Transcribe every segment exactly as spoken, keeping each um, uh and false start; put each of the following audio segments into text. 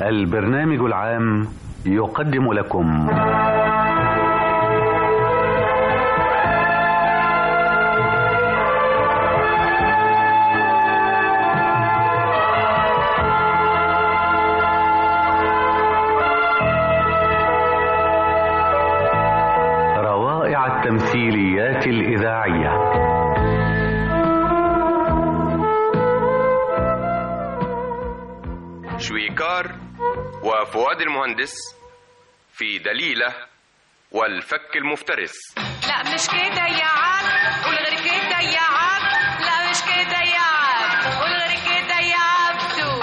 البرنامج العام يقدم لكم روائع التمثيليات الإذاعية. شويكار وفؤاد المهندس في دليلة والفك المفترس. لا مش كده يا عم، قول غير كده يا عم. لا مش كده يا عم، قول غير كده يا عبدو.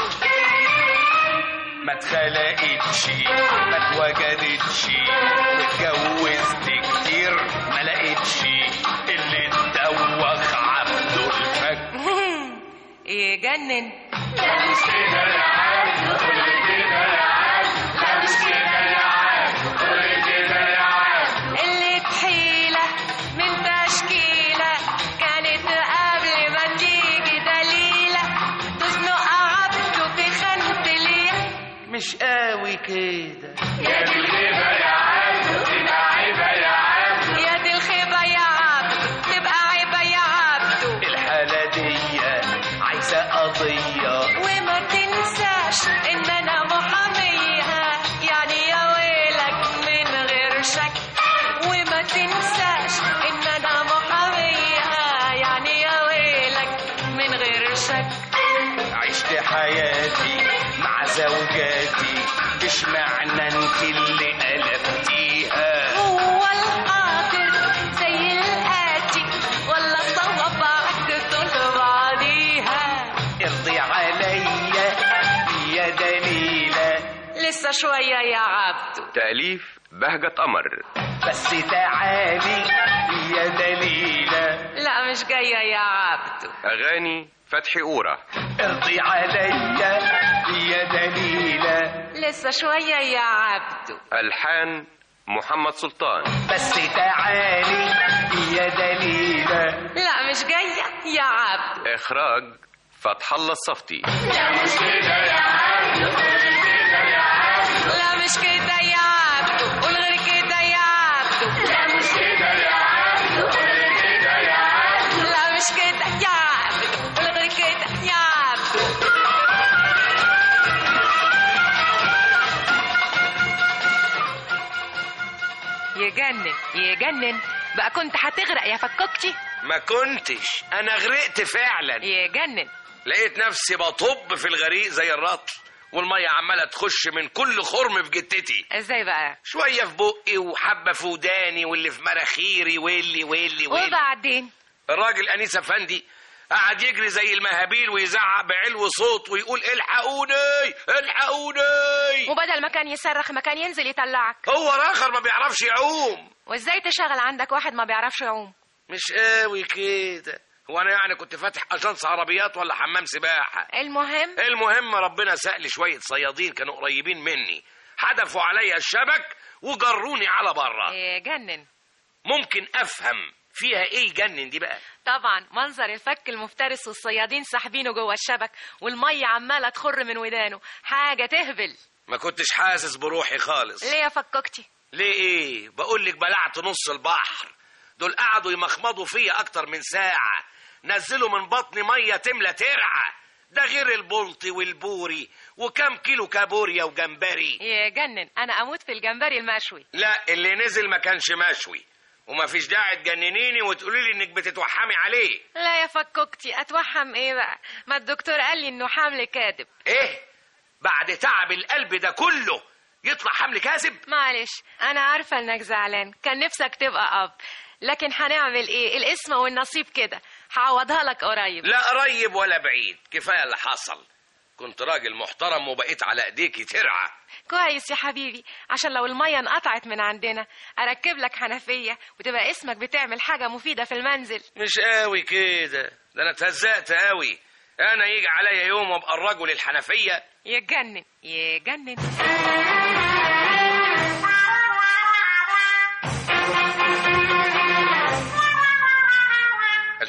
ما اتخلقتش ما اتوجدتش واتجوزت كتير ما لقيتش اللي اتدوخ عبده الفك. يجنن. لا مش كده يا عم، قول كده يا عم. لا مش كده يا عم، قول كده يا عم. اللي تحيلة من تشكيلة كانت قبل ما تيجي دليلة تزنق عبده في خانة ليه. مش قوي كده يا دي الخيبة يا عبده تبقى عيبة يا عبده. يا دي الخيبة يا عبده تبقى عيبة يا عبده. الحالة دي عايزة قضية وما تنساش ان انا محاميها، يعني يا ويلك من غير شك. وما تنساش ان انا محاميها، يعني يا ويلك من غير شك. عشت حياتي مع زوجاتي، مش معنى انت اللي قلبتيها. هو القادر زي الآتي ولا صوابعك طول بعضيها. ارضي عليا يا دليلة. لسه شوية يا عبدو. تأليف بهجة قمر. بس تعالي يا دليلة. لا مش جاية يا عبدو. أغاني فتحي أورا. ارضي عليا يا دليلة. لسه شوية يا عبدو. ألحان محمد سلطان. بس تعالي يا دليلة. لا مش جاية يا عبدو. إخراج فتح الله الصفتي. لا مش كده يا عبدو، قول كده يا عبدو. لا مش كده يا عبدو، قول غير كده يا عبدو. لا مش كده يا عبدو، قول كده يا عبدو. لا مش كده يا عبدو، قول غير كده يا عبدو. يجنن يجنن بقى. كنت هتغرق يا فكوكتي. ما كنتش، انا غرقت فعلا. يجنن. لقيت نفسي بطب في الغريق زي الرطل، والميه عماله تخش من كل خرم في جتتي. ازاي بقى؟ شويه في بقي وحبه في وداني واللي في مناخيري واللي واللي واللي. وبعدين الراجل انيس افندي قعد يجري زي المهابيل ويزعق بعلو صوت ويقول الحقوني الحقوني. وبدل ما كان يصرخ ما كان ينزل يطلعك. هو راخر ما بيعرفش يعوم. وازاي تشغل عندك واحد ما بيعرفش يعوم؟ مش قوي كده. هو انا يعني كنت فاتح اجنس عربيات ولا حمام سباحه؟ المهم المهم ربنا سأل شويه صيادين كانوا قريبين مني، حدفوا عليا الشبك وجروني على بره. يجنن. ممكن افهم فيها ايه يجنن دي بقى؟ طبعا منظر الفك المفترس والصيادين ساحبينه جوه الشبك والميه عماله تخر من ودانه، حاجه تهبل. ما كنتش حاسس بروحي خالص. ليه يا فكوكتي؟ ليه ايه؟ بقول لك بلعت نص البحر. دول قعدوا يمخمضوا فيا اكتر من ساعه، نزلوا من بطني ميه تملى ترعه، ده غير البلطي والبوري وكم كيلو كابوريا وجمبري. يجنن. انا اموت في الجمبري المشوي. لا اللي نزل ما كانش مشوي، وما فيش داعي تجننيني وتقولي لي انك بتتوحمي عليه. لا يا فكوكتي، اتوحم ايه بقى؟ ما الدكتور قال لي انه حمل كاذب. ايه؟ بعد تعب القلب ده كله يطلع حمل كاذب؟ معلش انا عارفه انك زعلان، كان نفسك تبقى اب، لكن هنعمل ايه؟ الاسم والنصيب كده. هعوضها لك قريب. لا قريب ولا بعيد، كفايه اللي حصل. كنت راجل محترم وبقيت على ايديكي ترعى. كويس يا حبيبي، عشان لو الميه انقطعت من عندنا اركب لك حنفيه وتبقى اسمك بتعمل حاجه مفيده في المنزل. مش قوي كده، ده انا اتهزقت قوي. انا يجي عليا يوم وابقى الرجل الحنفيه. يجنن يجنن.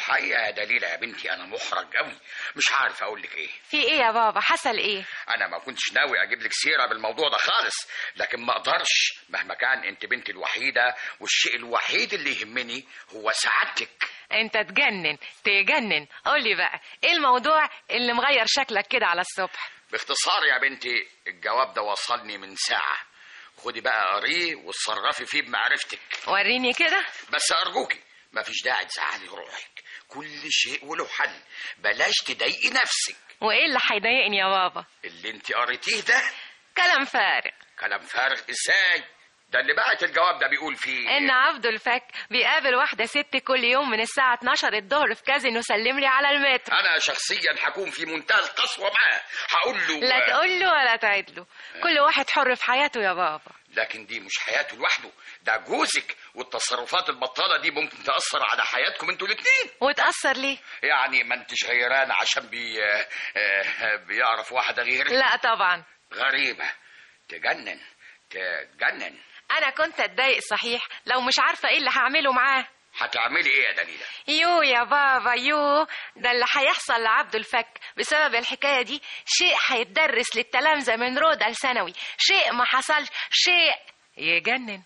الحقيقه يا دليله يا بنتي انا محرج قوي، مش عارف اقول لك ايه. في ايه يا بابا؟ حصل ايه؟ انا ما كنتش ناوي اجيب لك سيره بالموضوع ده خالص، لكن ما اقدرش مهما كان انت بنتي الوحيده، والشيء الوحيد اللي يهمني هو سعادتك. انت تجنن تجنن. قولي بقى ايه الموضوع اللي مغير شكلك كده على الصبح؟ باختصار يا بنتي الجواب ده وصلني من ساعه، خدي بقى قريه وتصرفي فيه بمعرفتك. وريني كده. بس ارجوكي مفيش داعي تزعلي روحك، كل شيء وله حل، بلاش تضايقي نفسك. وايه اللي هيضايقني يا بابا؟ اللي انت قريتيه ده كلام فارغ. كلام فارغ ازاي؟ ده اللي بعت الجواب ده بيقول فيه ان عبد الفك بيقابل واحده ست كل يوم من الساعه اتناشر الظهر في كازينو سلم لي على المترو. انا شخصيا هكون في منتهى القسوه معاه، هقول له لا تقول له ولا تعيد له، كل واحد حر في حياته يا بابا. لكن دي مش حياته لوحده، ده جوزك، والتصرفات البطاله دي ممكن تاثر على حياتكم انتوا الاثنين. وتاثر ليه؟ يعني ما انتش غيرانه عشان بي بيعرف واحده غيرك؟ لا طبعا. غريبه، تجنن تجنن. انا كنت اتضايق صحيح لو مش عارفه ايه اللي هعمله معاه. هتعملي ايه يا دليله؟ يو يا بابا يو، ده اللي هيحصل لعبد الفك بسبب الحكايه دي شيء هيتدرس للتلامذه من روضه لثانوي، شيء ما حصلش، شيء يجنن.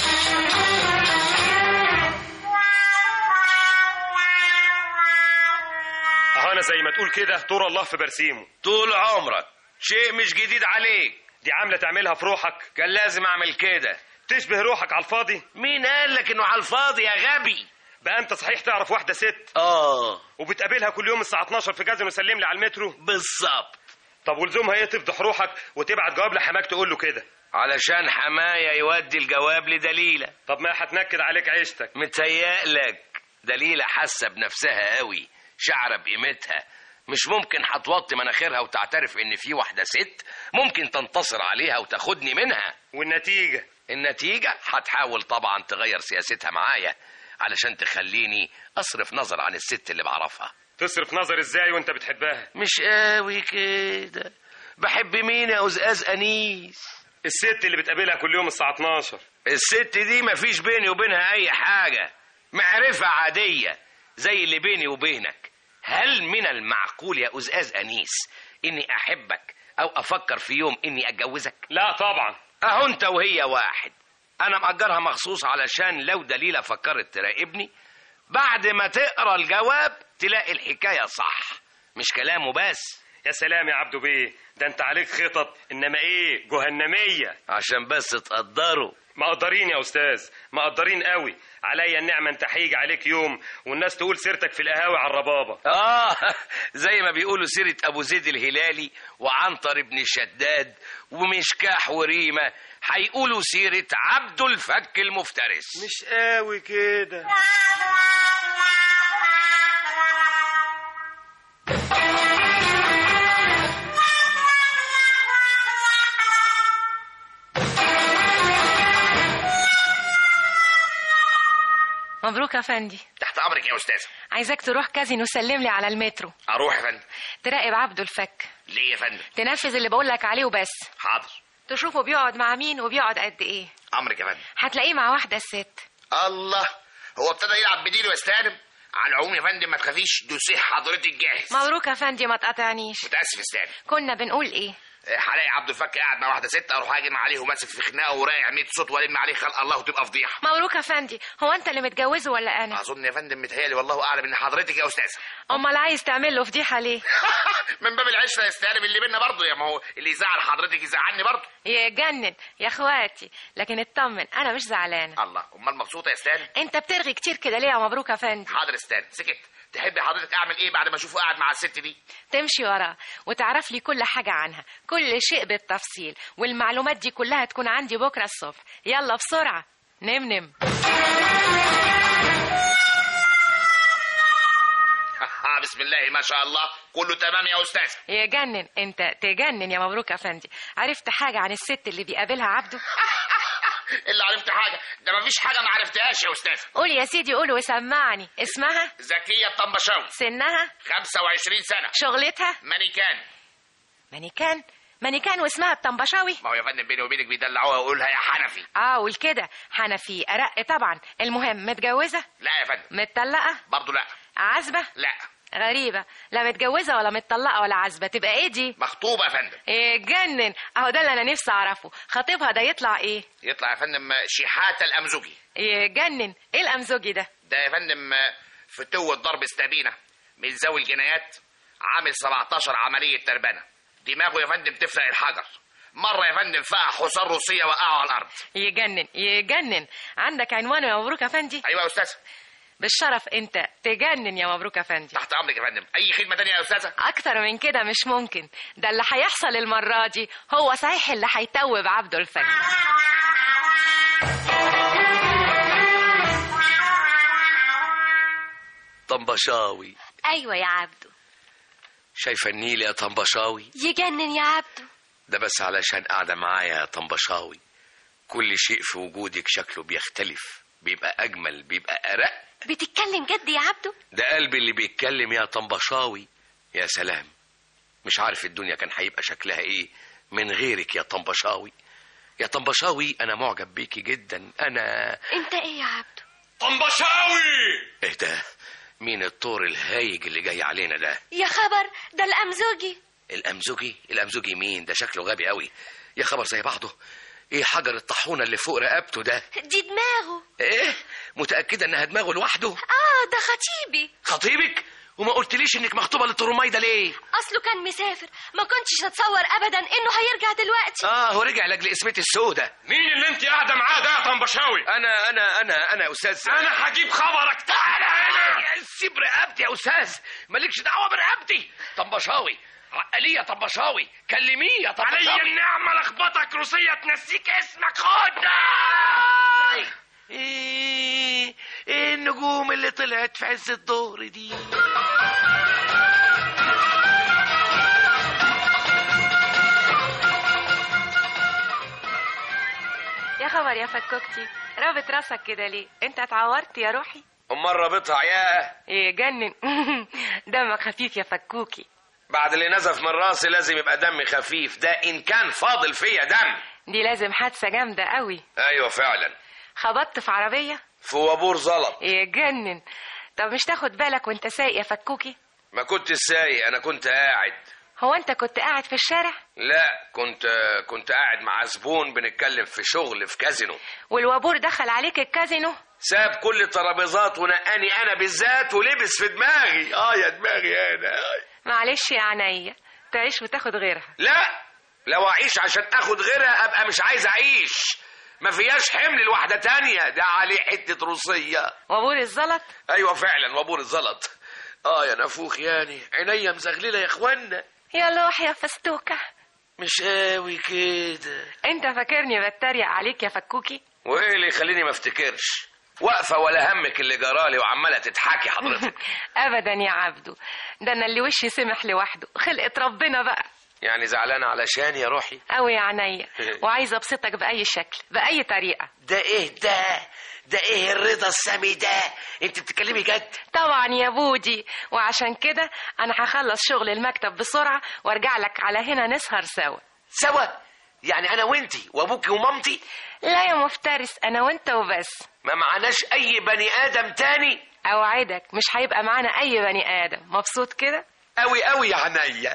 انا زي ما تقول كده طول الله في برسيمه طول عمرك، شيء مش جديد عليك. دي عامله تعملها في روحك، كان لازم اعمل كده. تشبه روحك على الفاضي. مين قال لك انه على الفاضي يا غبي؟ بقى انت صحيح تعرف واحده ست اه وبتقابلها كل يوم الساعه اتناشر في كازينو سلم لي على المترو؟ بالظبط. طب ولزومها ايه تفضح روحك وتبعت جواب لحماك تقول له كده؟ علشان حماية يودي الجواب لدليلة. طب ما هتنكد عليك عيشتك. متهيألك دليلة حاسة بنفسها قوي، شعره بقيمتها، مش ممكن هتوطي مناخيرها وتعترف ان في واحدة ست ممكن تنتصر عليها وتاخدني منها. والنتيجة؟ النتيجة هتحاول طبعا تغير سياستها معايا علشان تخليني اصرف نظر عن الست اللي بعرفها. تصرف نظر ازاي وانت بتحبها؟ مش قوي كده. بحب مين يا أزاز أنيس؟ الست اللي بتقابلها كل يوم الساعة اتناشر. الست دي مفيش بيني وبينها أي حاجة، معرفة عادية زي اللي بيني وبينك. هل من المعقول يا أزاز أنيس إني أحبك أو أفكر في يوم إني أتجوزك؟ لا طبعا. أهو أنت وهي واحد. أنا مأجرها مخصوص علشان لو دليلة فكرت تراقبني بعد ما تقرأ الجواب تلاقي الحكاية صح، مش كلامه بس. يا سلام يا عبدو بيه، ده انت عليك خطط انما ايه جهنمية. عشان بس تقدروا. مقدرين يا استاذ، مقدرين قوي. عليا النعمة انت هيجي عليك يوم والناس تقول سيرتك في القهاوي على الربابة. اه زي ما بيقولوا سيرة ابو زيد الهلالي وعنتر ابن الشداد ومشكاح وريمة، هيقولوا سيرة عبد الفك المفترس. مش قوي كده. مبروك يا فندي. تحت امرك يا استاذ. عايزاك تروح كازينو سلم لي على المترو. اروح يا فندم. تراقب عبد الفك. ليه يا فندم؟ تنفذ اللي بقول لك عليه وبس. حاضر. تشوفه بيقعد مع مين وبيقعد قد ايه. امرك يا فندم. هتلاقيه مع واحده ست. الله، هو ابتدى يلعب بديله ويستلم. على العموم يا فندم ما تخافيش، دوسيه حضرتك جاهز. مبروك يا فندي، ما تقاطعنيش. متاسف استاذ. كنا بنقول ايه؟ هلاقي عبد الفك قاعد مع واحده ست، اروح اجي عليه وماسك في خناقه ورايع مية صوت والم عليه خلق الله وتبقى فضيحه. مبروك يا فندي. هو انت اللي متجوزه ولا انا؟ اظن يا فندم متهيألي والله اعلم ان حضرتك يا استاذ. امال عايز تعمل له فضيحه ليه؟ من باب العشره يا استاذ اللي بينا برضه، يا ما هو اللي يزعل حضرتك يزعلني برضه. يجنن يا اخواتي، لكن اطمن انا مش زعلانه. الله، امال مبسوطه يا استاذ؟ انت بترغي كتير كده ليه يا مبروك يا فندي؟ حاضر يا استاذ، سكت. تحبي حضرتك اعمل ايه بعد ما اشوفه قاعد مع الست دي؟ تمشي وراه وتعرف لي كل حاجه عنها، كل شيء بالتفصيل، والمعلومات دي كلها تكون عندي بكره الصبح. يلا بسرعه نمنم. بسم الله ما شاء الله، كله تمام يا استاذ. يجنن، انت تجنن يا مبروك يا فندي. عرفت حاجه عن الست اللي بيقابلها عبده؟ اللي عرفت حاجه؟ ده مفيش حاجه ما عرفتهاش يا استاذ. قول يا سيدي، قول وسمعني. اسمها زكيه الطنبشاوي. سنها خمسة وعشرين سنه. شغلتها مانيكان. مانيكان مانيكان واسمها الطنبشاوي؟ ما هو يا فندم بيني وبينك بيدلعوها ويقولها يا حنفي. اه والكده حنفي ارق طبعا. المهم متجوزه؟ لا يا فندم. متطلقه؟ برضه لا. عزبة؟ لا. غريبة، لا متجوزة ولا متطلقة ولا عزبة، تبقى ايه دي؟ مخطوبه يا فندم. ايه جنن، اهو ده اللي انا نفسي اعرفه، خطيبها ده يطلع ايه؟ يطلع يا فندم شحاته الامزجي. ايه جنن، ايه الامزوجي ده؟ ده يا فندم فتوة ضرب استبينه من ذوي الجنايات، عامل سبعتاشر عمليه تربانه، دماغه يا فندم تفرق الحجر، مره يا فندم فقع حصان روسيه وقعه على الارض. يجنن يجنن. عندك عنوانه يا مبروك يا فندي؟ ايوه يا استاذه. بالشرف انت تجنن يا مبروك يا فندي. تحت امرك يا فندم، اي خدمه تانية يا استاذه؟ اكتر من كده مش ممكن، ده اللي هيحصل المره دي هو صحيح اللي هيتوب عبده الفجر. طنبشاوي. ايوه يا عبده. شايفه النيل يا طنبشاوي؟ يجنن يا عبده. ده بس علشان قاعده معايا يا طنبشاوي، كل شيء في وجودك شكله بيختلف، بيبقى اجمل، بيبقى ارق. بتتكلم جد يا عبده؟ ده قلبي اللي بيتكلم يا طنبشاوي. يا سلام، مش عارف الدنيا كان هيبقى شكلها ايه من غيرك يا طنبشاوي. يا طنبشاوي انا معجب بيكي جدا. انا انت ايه يا عبده؟ طنبشاوي. ايه ده؟ مين الطور الهايج اللي جاي علينا ده؟ يا خبر، ده الامزوجي. الامزوجي؟ الامزوجي مين ده؟ شكله غبي قوي. يا خبر زي بعضه. ايه حجر الطاحونه اللي فوق رقبته ده؟ دي دماغه. ايه؟ متاكده انها دماغه لوحده؟ اه ده خطيبي. خطيبك؟ وما قلتليش انك مخطوبه للترمايده ليه؟ اصله كان مسافر، ما كنتش اتصور ابدا انه هيرجع دلوقتي. اه هو رجع لاجل اسمتي السودة. مين اللي انت قاعده معاه ده يا طنبشاوي؟ انا انا انا انا يا استاذ. انا هجيب خبرك، تعالى هنا. سيب رقبتي يا استاذ، مالكش دعوه برقبتي. طنبشاوي عقليه يا طنبشاوي، كلميه يا طنبشاوي. علي النعمه لخبطك روسيه تنسيك اسمك. خد ايه ايه النجوم اللي طلعت في عز الظهر دي؟ يا خبر يا فكوكتي، رابط راسك كده ليه؟ انت اتعورت يا روحي؟ امال رابطها ياه؟ يجنن. دمك خفيف يا فكوكي. بعد اللي نزف من راسي لازم يبقى دمي خفيف، ده ان كان فاضل فيا دم. دي لازم حادثه جامده قوي. ايوه فعلا. خبطت في عربيه؟ في وابور زلط. يجنن. طب مش تاخد بالك وانت سايق يا فكوكي؟ ما كنت سايق، انا كنت قاعد. هو انت كنت قاعد في الشارع؟ لا، كنت كنت قاعد مع زبون بنتكلم في شغل في كازينو. والوابور دخل عليك الكازينو؟ ساب كل الترابيزات ونقاني انا بالذات ولبس في دماغي. اه يا دماغي انا. معلش يا عينيا، تعيش وتاخد غيرها. لا، لو اعيش عشان اخد غيرها ابقى مش عايز اعيش. ما فياش حمل لواحده تانية، ده عليه حته روسيه. وابور الزلط؟ ايوه فعلا وابور الزلط. اه يا نفوخ ياني، عينيا مزغلله يا اخوانا. يا لوح يا فستوكه. مش قوي كده. انت فاكرني بتريق عليك يا فكوكي؟ وايه اللي يخليني ما افتكرش؟ واقفه ولا همك اللي جرالي وعماله تضحكي حضرتك. ابدا يا عبدو، ده انا اللي وشي سمح لوحده، خلقه ربنا بقى. يعني زعلانه علشان يا روحي؟ قوي يا عينيا، وعايزه ابسطك باي شكل باي طريقه. ده ايه ده؟ ده ايه الرضا السامي ده؟ انت بتتكلمي جد؟ طبعا يا بودي، وعشان كده انا هخلص شغل المكتب بسرعه وارجع لك على هنا نسهر سوا. سوا؟ يعني انا وانتي وابوكي ومامتي؟ لا يا مفترس، انا وانت وبس. ما معناش اي بني ادم تاني؟ اوعدك مش هيبقى معانا اي بني ادم. مبسوط كده؟ قوي قوي يا عينيا.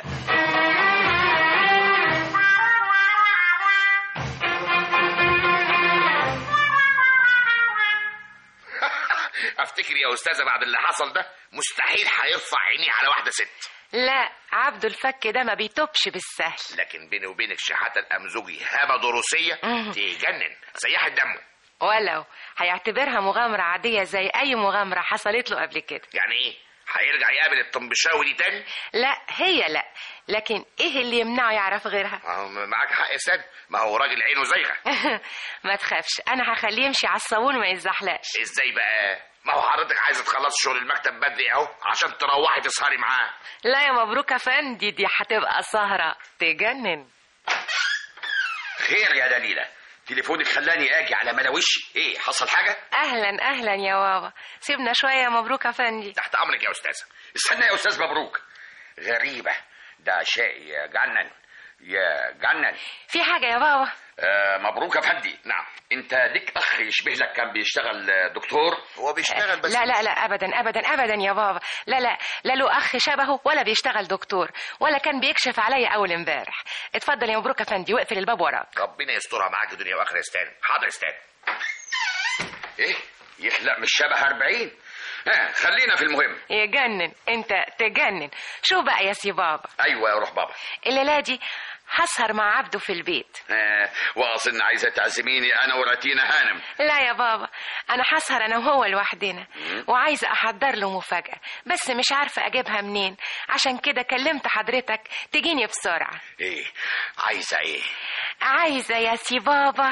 افتكر يا استاذه بعد اللي حصل ده مستحيل هيرفع عينيه على واحده ست. لا، عبدو الفك ده ما بيتوبش بالسهل. لكن بيني وبينك شحاته الامزوجي هبه روسيه تجنن، سياحه دمه. ولو هيعتبرها مغامره عاديه زي اي مغامره حصلت له قبل كده. يعني ايه؟ هيرجع يقابل الطنبشاوي دي تاني؟ لا هي لا، لكن ايه اللي يمنعه يعرف غيرها؟ معاك حق يا سيد، ما هو راجل عينه زيغه. ما تخافش، انا هخليه يمشي على الصابون ما يزحلقش. ازاي بقى؟ ما هو حضرتك عايزه تخلص شغل المكتب بدري اهو عشان تروحي تسهري معاه. لا يا مبروك يا فندي، دي هتبقى سهره تجنن. خير يا دليله، تليفونك خلاني اجي على ملاوشي. ايه حصل حاجه؟ اهلا اهلا يا بابا، سيبنا شويه يا مبروك يا فندي. تحت امرك يا استاذه. استنى يا استاذ مبروك، غريبه، ده شيء يجنن يجنن. في حاجه يا بابا؟ آه مبروك يا فندي. نعم، انت ليك اخ يشبه لك، كان بيشتغل دكتور. هو بيشتغل بس لا لا لا ابدا ابدا ابدا يا بابا، لا لا لا له اخ شبهه ولا بيشتغل دكتور ولا كان بيكشف عليا اول امبارح. اتفضل يا مبروك يا فندي واقفل الباب وراك. ربنا يسترها معاك دنيا واخره. استنى. حاضر استنى. ايه يخلق مش شبه أربعين. ها خلينا في المهم. يجنن، انت تجنن. شو بقى يا سي بابا؟ ايوه يا روح بابا. الليله دي هسهر مع عبده في البيت. آه واظن عايزه تعزميني انا وراتينا هانم. لا يا بابا، انا هسهر انا وهو لوحدنا وعايزه احضر له مفاجاه بس مش عارفه اجيبها منين، عشان كده كلمت حضرتك تجيني بسرعه. ايه عايزه ايه؟ عايزه يا سي بابا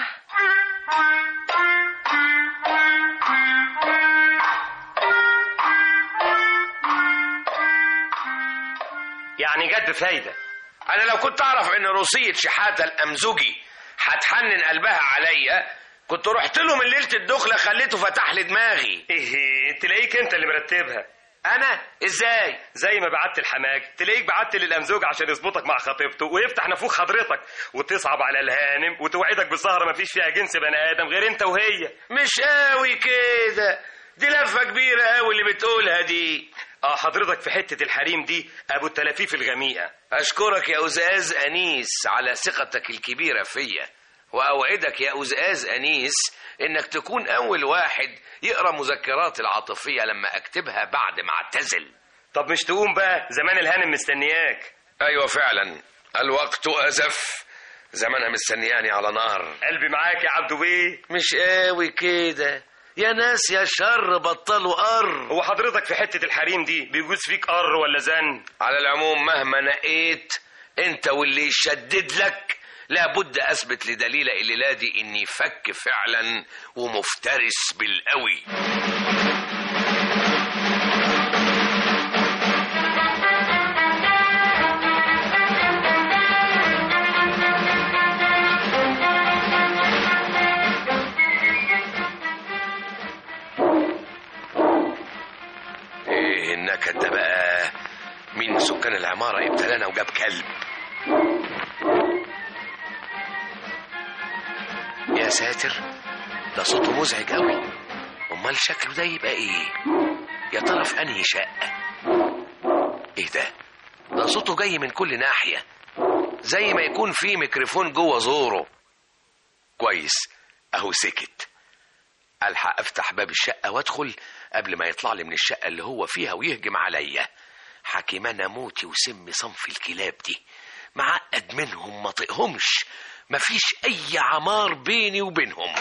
يعني جد فايدة. أنا لو كنت أعرف إن روسية شحاتة الأمزوجي هتحنن قلبها عليا كنت رحت له من ليلة الدخلة خليته فتح لي دماغي. ايه تلاقيك انت اللي مرتبها. أنا إزاي؟ زي ما بعت الحماج تلاقيك بعت للأمزوج عشان يظبطك مع خطيبته ويفتح نافوخ حضرتك وتصعب على الهانم وتوعدك بالسهرة مفيش فيها جنس بني آدم غير انت وهي. مش قوي كده، دي لفة كبيرة قوي اللي بتقولها دي. اه حضرتك في حتة الحريم دي ابو التلافيف الغميقة. اشكرك يا أزاز أنيس على ثقتك الكبيرة فيا، واوعدك يا أزاز أنيس انك تكون اول واحد يقرأ مذكرات العاطفية لما اكتبها بعد ما اعتزل. طب مش تقوم بقى، زمان الهانم مستنياك. ايوه فعلا الوقت ازف، زمانها مستنياني على نار. قلبي معاك يا عبدو بيه. مش قوي كده يا ناس يا شر، بطلوا قر. هو حضرتك في حتة الحريم دي بيجوز فيك قر ولا زن؟ على العموم مهما نقيت انت واللي يشدد لك لابد اثبت لدليلة الليلة دي اني فك فعلا ومفترس بالقوي. ايه النكد ده بقى؟ مين من سكان العمارة ابتلانا وجاب كلب؟ يا ساتر، ده صوته مزعج قوي. امال شكله ده يبقى ايه؟ يا ترى في انهي شقة؟ ايه ده؟ ده صوته جاي من كل ناحية زي ما يكون في ميكروفون جوه زوره. كويس اهو سكت. الحق افتح باب الشقة وادخل قبل ما يطلع لي من الشقة اللي هو فيها ويهجم عليا. حكيمانا موتي وسم صنف الكلاب دي، معقد منهم ما طقهمش، مفيش اي عمار بيني وبينهم.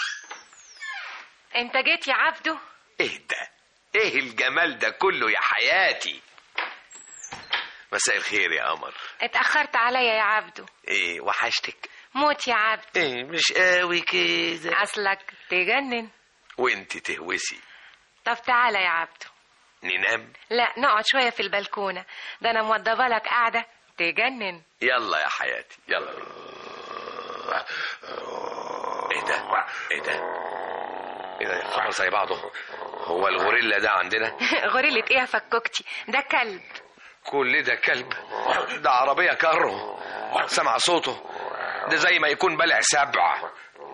انت جيت يا عبدو؟ ايه ده؟ ايه الجمال ده كله يا حياتي؟ مساء الخير يا قمر. اتأخرت عليا يا عبدو. ايه وحشتك؟ موت يا عبدو. ايه مش قوي كده. اصلك تجنن وانت تهوسي. طب تعالى يا عبدو ننام. لا نقعد شوية في البلكونة، ده انا موضبه لك قاعدة تجنن. يلا يا حياتي يلا. ايه ده ايه ده ايه ده يا قمر زي بعضه. هو الغوريلا ده عندنا؟ غوريلة ايه يا فكوكتي؟ ده كلب. كل ده كلب؟ ده عربية كارو، سمع صوته ده زي ما يكون بلع سبع.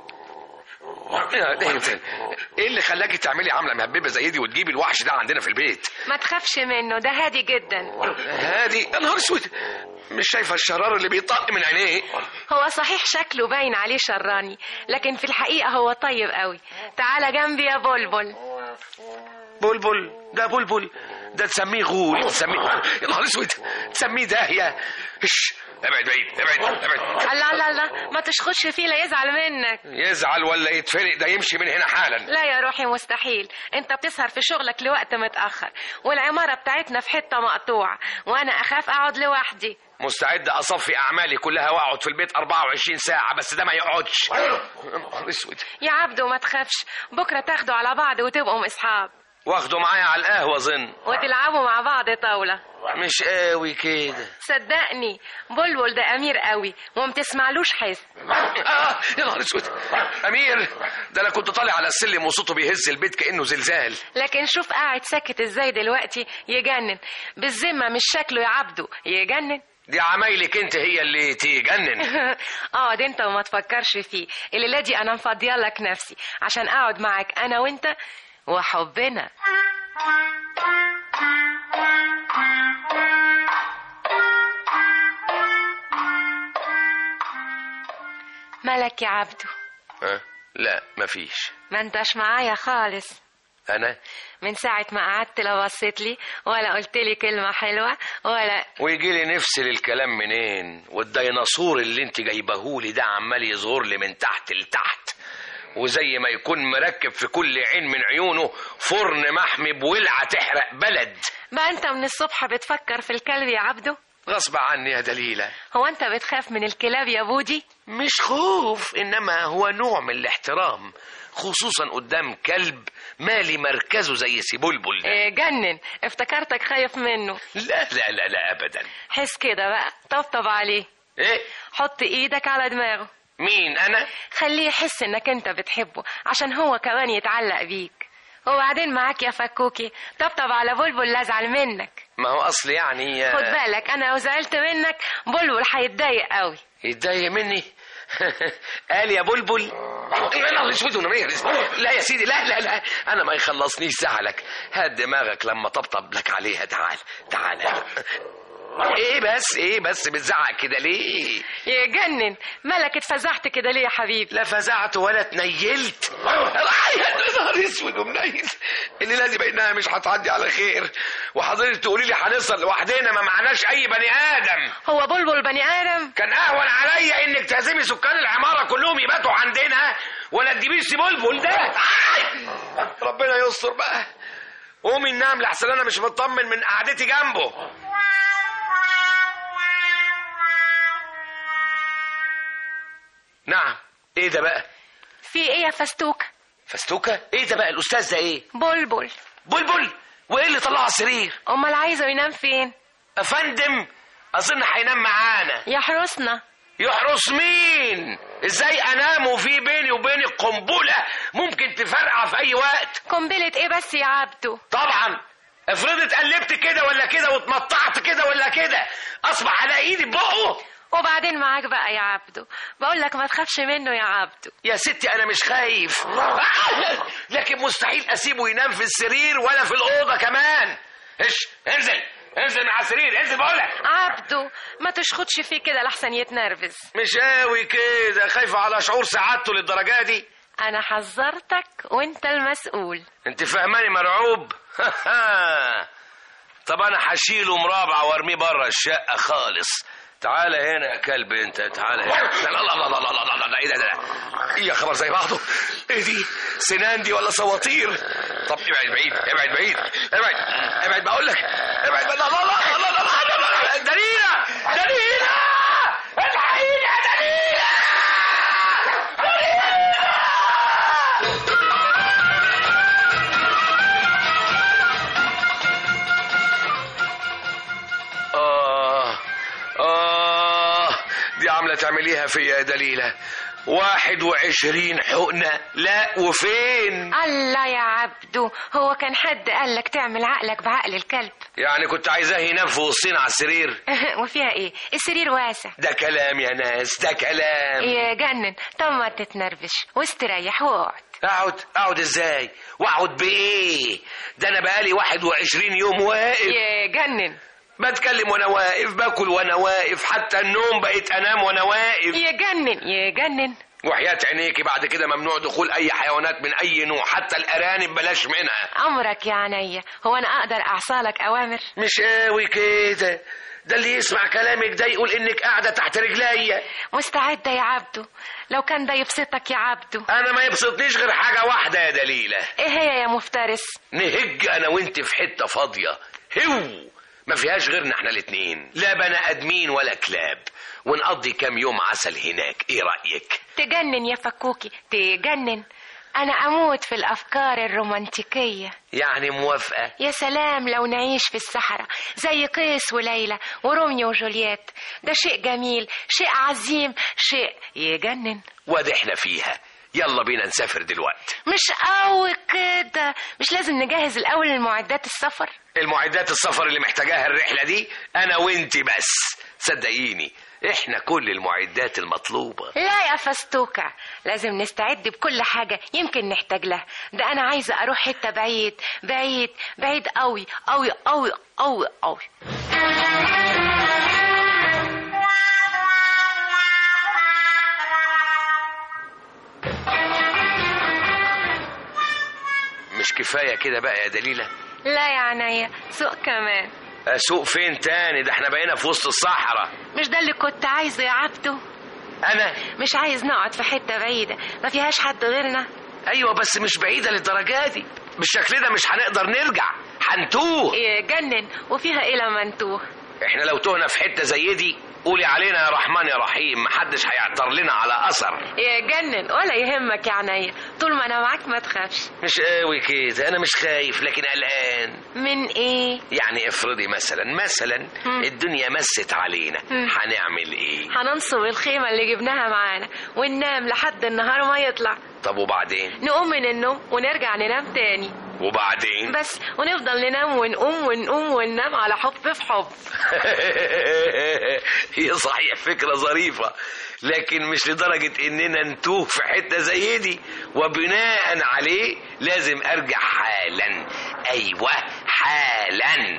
ايه اللي خلاكي تعملي عامله مهببه زي دي وتجيبي الوحش ده عندنا في البيت؟ ما تخافش منه، ده هادي جدا. هادي؟ يا نهار اسود، مش شايفه الشرار اللي بيطق من عينيه؟ هو صحيح شكله باين عليه شراني لكن في الحقيقه هو طيب قوي. تعالى جنبي يا بلبل. بلبل؟ ده بلبل ده تسميه غول، تسميه يا نهار اسود تسميه داهيه. اش ابعد بعيد ابعد ابعد. الله الله الله ما تشخش فيه لا يزعل منك. يزعل ولا يتفرق؟ ده يمشي من هنا حالا. لا يا روحي مستحيل، انت بتسهر في شغلك لوقت متأخر والعمارة بتاعتنا في حتة مقطوعة وانا اخاف اقعد لوحدي. مستعد اصفي اعمالي كلها واقعد في البيت أربعة وعشرين ساعة بس ده ما يقعدش. اسود يا عبدو ما تخافش، بكرة تاخدوا على بعض وتبقوا اصحاب. واخدوا معايا على القهوة ظن وتلعبوا مع بعض طاولة. مش قوي كده. صدقني بلبل ده امير قوي وما بتسمعلوش حس. آه يا نهار اسود، امير ده انا كنت طالع على السلم وصوته بيهز البيت كانه زلزال. لكن شوف قاعد ساكت ازاي دلوقتي، يجنن. بالذمة مش شكله يا عبدو يجنن. دي عمايلك انت هي اللي تجنن. اقعد انت وما تفكرش فيه. الليله دي انا مفضيه لك نفسي عشان اقعد معاك انا وانت وحبنا. مالك يا عبدو؟ أه؟ لا مفيش. ما انتش معايا خالص. انا من ساعة ما قعدت لا بصيت لي ولا قلت لي كلمة حلوة ولا ويجي لي نفس للكلام منين؟ والديناصور اللي انت جايبهولي ده عمال يظهر لي من تحت لتحت، وزي ما يكون مركب في كل عين من عيونه فرن محمي بولعة تحرق بلد. بقى انت من الصبح بتفكر في الكلب يا عبدو؟ غصب عني يا دليلة. هو انت بتخاف من الكلاب يا بودي؟ مش خوف، انما هو نوع من الاحترام، خصوصا قدام كلب مالي مركزه زي سيبلبل ده. إيه جنن، افتكرتك خايف منه. لا لا لا لا ابدا. حس كده بقى، طبطب عليه. ايه؟ حط ايدك على دماغه. مين انا؟ خليه يحس انك انت بتحبه عشان هو كمان يتعلق بيك. وبعدين معاك يا فكوكي، طبطب على بلبل لا ازعل منك. ما هو اصل يعني خد بالك انا لو زعلت منك بلبل هيتضايق قوي. يتضايق مني؟ قال يا بلبل. لا يا سيدي، لا لا لا، انا ما يخلصنيش زعلك. هات دماغك لما طبطب لك عليها. تعال تعال. ايه بس ايه بس بتزعق كده ليه؟ يجنن، مالك اتفزعت كده ليه يا حبيبي؟ لا فزعت ولا اتنيلت. يا نهار اسود ومنيل، اللي لازم انها مش هتعدي على خير، وحضرتك تقولي لي هنصل لوحدنا ما معناش اي بني ادم. هو بلبل بني ادم؟ كان اهون عليا انك تعزمي سكان العماره كلهم يباتوا عندنا ولا تجيبي لي بلبل ده. ربنا يستر بقى. قومي ننام لحسن انا مش مطمن من قعدتي جنبه. نعم. ايه ده بقى؟ في ايه يا فستوكة؟ فستوكة؟ ايه ده بقى الاستاذ ده؟ ايه بلبل. بلبل؟ وايه اللي طلعه على السرير؟ امال عايزه ينام فين؟ افندم اظن هينام معانا. يحرسنا. يحرس مين؟ ازاي انام وفي بيني وبينك قنبله ممكن تفرقع في اي وقت؟ قنبله ايه بس يا عبدو؟ طبعا افرض اتقلبت كده ولا كده واتمطعت كده ولا كده اصبح على ايدي بقه. وبعدين معاك بقى يا عبدو، بقول لك ما تخافش منه يا عبدو. يا ستي انا مش خايف، لكن مستحيل اسيبه ينام في السرير ولا في الاوضه كمان. ايش؟ انزل انزل من على السرير، انزل بقولك. عبدو ما تشخطش فيه كده لحسن يتنرفز. مش قوي كده، خايفه على شعور سعادته للدرجه دي؟ انا حذرتك وانت المسؤول. انت فهماني مرعوب؟ طب انا هشيله مرابع وارميه بره الشقه خالص. تعالى هنا يا كلب انت، تعالى هنا. لا لا لا لا لا لا لا لا، ايه ده ده؟ ايه يا خبر زي بعضه؟ ايه دي؟ سنان دي ولا سواطير؟ طب ابعد بعيد، ابعد بعيد، ابعد ابعد بقول لك، ابعد. لا لا لا لا لا لا، دليلة دليلة، الحقيني يا دليلة. آه آه دي عاملة تعمليها فيا يا دليلة. واحد وعشرين حقنة، لا وفين؟ الله يا عبدو، هو كان حد قال لك تعمل عقلك بعقل الكلب؟ يعني كنت عايزاه ينام في وسطنا على السرير؟ وفيها ايه؟ السرير واسع. ده كلام يا ناس، ده كلام. يجنن. طب ما تتنرفش واستريح واقعد. اقعد اقعد ازاي؟ واقعد بايه؟ ده انا بقالي واحد وعشرين يوم واقف. يجنن. بتكلم وانا واقف، باكل وانا واقف، حتى النوم بقيت انام وانا واقف. يجنن يجنن. وحياة عينيكي بعد كده ممنوع دخول اي حيوانات من اي نوع، حتى الارانب بلاش منها. امرك يا عينيا، هو انا اقدر اعصالك اوامر؟ مش قوي كده، ده اللي يسمع كلامك ده يقول انك قاعده تحت رجليا. مستعده يا عبدو، لو كان ده يبسطك يا عبدو. انا ما يبسطنيش غير حاجه واحده يا دليله. ايه هي يا مفترس؟ نهج انا وانت في حته فاضيه هو ما فيهاش غيرنا احنا الاتنين، لا بني ادمين ولا كلاب، ونقضي كام يوم عسل هناك. ايه رايك؟ تجنن يا فكوكي تجنن. انا اموت في الافكار الرومانتيكيه. يعني موافقه؟ يا سلام لو نعيش في الصحراء زي قيس وليلى وروميو وجولييت. ده شيء جميل، شيء عظيم، شيء يجنن. وادي احنا فيها. يلا بينا نسافر دلوقتي. مش قوي كده، مش لازم نجهز الاول المعدات السفر؟ المعدات السفر اللي محتاجاها الرحلة دي أنا وإنتي بس. صدقيني إحنا كل المعدات المطلوبة. لا يا فستوكة، لازم نستعد بكل حاجة يمكن نحتاج لها. ده أنا عايزة أروح حتة بعيد بعيد بعيد قوي قوي قوي قوي قوي. مش كفاية كده بقى يا دليلة؟ لا يا عينيا، سوق كمان. أسوق فين تاني؟ ده احنا بقينا في وسط الصحراء. مش ده اللي كنت عايزه يا عبدو؟ أنا؟ مش عايز نقعد في حتة بعيدة ما فيهاش حد غيرنا؟ أيوة بس مش بعيدة للدرجة دي. بالشكل ده مش هنقدر نرجع، هنتوه. يجنن، وفيها إيه لما نتوه؟ احنا لو تهنا في حتة زي دي قولي علينا يا رحمن يا رحيم، محدش هيعتر لنا على أثر. يجنن ولا يهمك يا عينيا، طول ما أنا معاك ما تخافش. مش قوي كده، أنا مش خايف لكن قلقان. من إيه؟ يعني افرضي مثلا مثلا هم. الدنيا مست علينا، هم. هنعمل إيه؟ هننصب الخيمة اللي جبناها معانا وننام لحد النهار ما يطلع. طب وبعدين؟ نقوم من النوم ونرجع ننام تاني. وبعدين؟ بس ونفضل ننام ونقوم ونقوم وننام على حب في حب. هي صحيح فكرة ظريفة، لكن مش لدرجة اننا نتوه في حتة زي دي، وبناء عليه لازم ارجع حالا. ايوه حالا.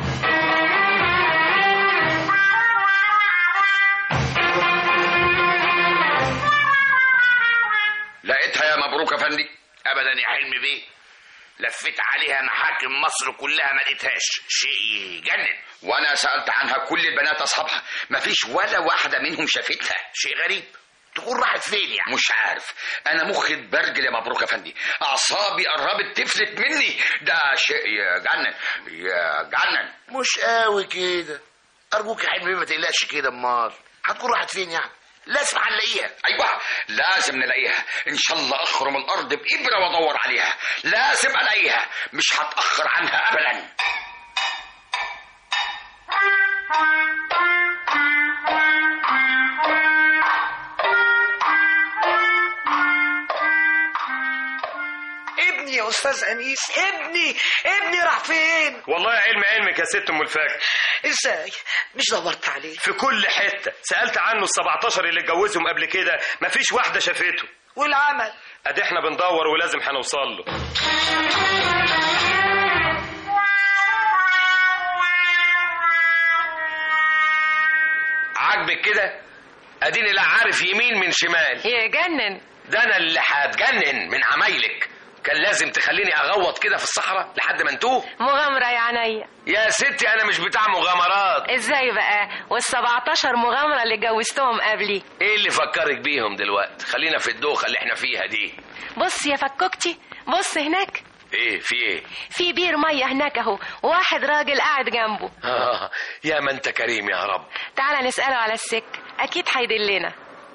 لقيتها يا مبروك يا فندي؟ ابدا يا حلمي بيه، لفيت عليها محاكم مصر كلها ما لقيتهاش. شيء يجنن. وانا سالت عنها كل البنات اصحابها مفيش ولا واحده منهم شافتها. شيء غريب. تكون راحت فين يعني؟ مش عارف، انا مخي اتبرجل يا مبروك يا فندي، اعصابي قربت تفلت مني. ده شيء يجنن يجنن. مش قوي كده. ارجوك يا حلمي ما تقلقش كده. امال هتكون راحت فين يعني؟ لازم هنلاقيها. ايوه لازم نلاقيها ان شاء الله. اخرم الارض بابره وادور عليها. لازم الاقيها، مش هتاخر عنها ابدا. ابني يا استاذ انيس، ابني ابني راح فين؟ والله علم علمك يا ست ام الفجر. ازاي؟ مش دورت عليه؟ في كل حته سالت عنه. السبعتاشر اللي اتجوزهم قبل كده مفيش واحده شافته. والعمل؟ ادي احنا بندور ولازم هنوصل له. عاجبك كده؟ اديني لا عارف يمين من شمال. يجنن. ده انا اللي هتجنن من عمايلك. كان لازم تخليني اغوط كده في الصحراء لحد ما انتوه. مغامرة يا عينيا. يا ستي انا مش بتاع مغامرات. ازاي بقى؟ والسبعتاشر مغامرة اللي جوزتهم قبلي ايه اللي فكرك بيهم دلوقتي؟ خلينا في الدوخة اللي احنا فيها دي. بص يا فكوكتي، بص هناك. ايه في ايه؟ في بير مية هناك اهو، واحد راجل قاعد جنبه. آه يا ما انت كريم يا رب. تعالى نسأله على السكة، اكيد هيدلنا.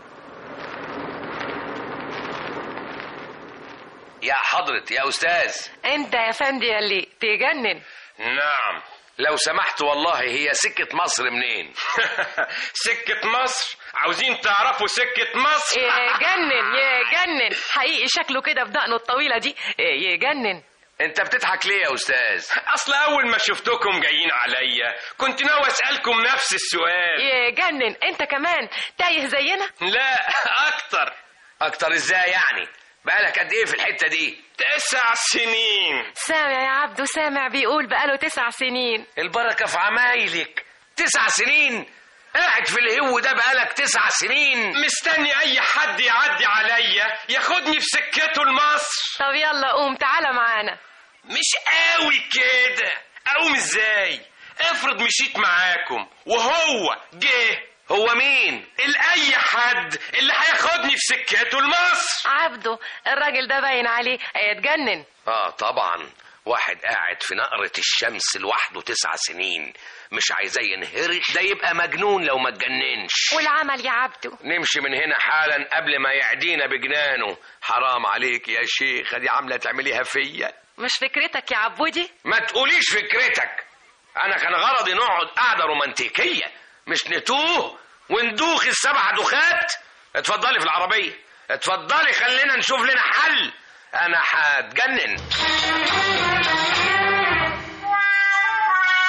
يا حضرة يا أستاذ. أنت يا فندي اللي تجنن. نعم لو سمحت والله، هي سكة مصر منين؟ سكة مصر؟ عاوزين تعرفوا سكة مصر؟ يجنن يجنن حقيقي، شكله كده بدقنه الطويلة دي يجنن. انت بتضحك ليه يا استاذ؟ اصل اول ما شفتكم جايين عليا كنت ناوي اسالكم نفس السؤال. يجنن انت كمان تايه زينا؟ لا اكتر. اكتر ازاي يعني؟ بقالك قد ايه في الحته دي؟ تسع سنين. سامع يا عبدو، سامع بيقول بقاله تسع سنين. البركه في عمايلك. تسع سنين قاعد في الهو ده بقالك تسع سنين مستني اي حد يعدي عليا ياخدني في سكته لمصر. طب يلا قوم تعالى معانا. مش قوي كده. اقوم ازاي؟ افرض مشيت معاكم وهو جه. هو مين؟ الاي حد اللي هياخدني في سكته لمصر. عبده الراجل ده باين عليه هيتجنن. اه طبعا، واحد قاعد في نقرة الشمس لوحده تسع سنين مش عايزاه ينهرش، ده يبقى مجنون لو ما اتجننش. والعمل يا عبده؟ نمشي من هنا حالا قبل ما يعدينا بجنانه. حرام عليك يا شيخة، دي عاملة تعمليها فيا. مش فكرتك يا عبودي؟ ما تقوليش فكرتك. انا كان غرضي نقعد قعدة رومانتيكية، مش نتوه وندوخ السبع دوخات. اتفضلي في العربية، اتفضلي خلينا نشوف لنا حل. انا هتجنن.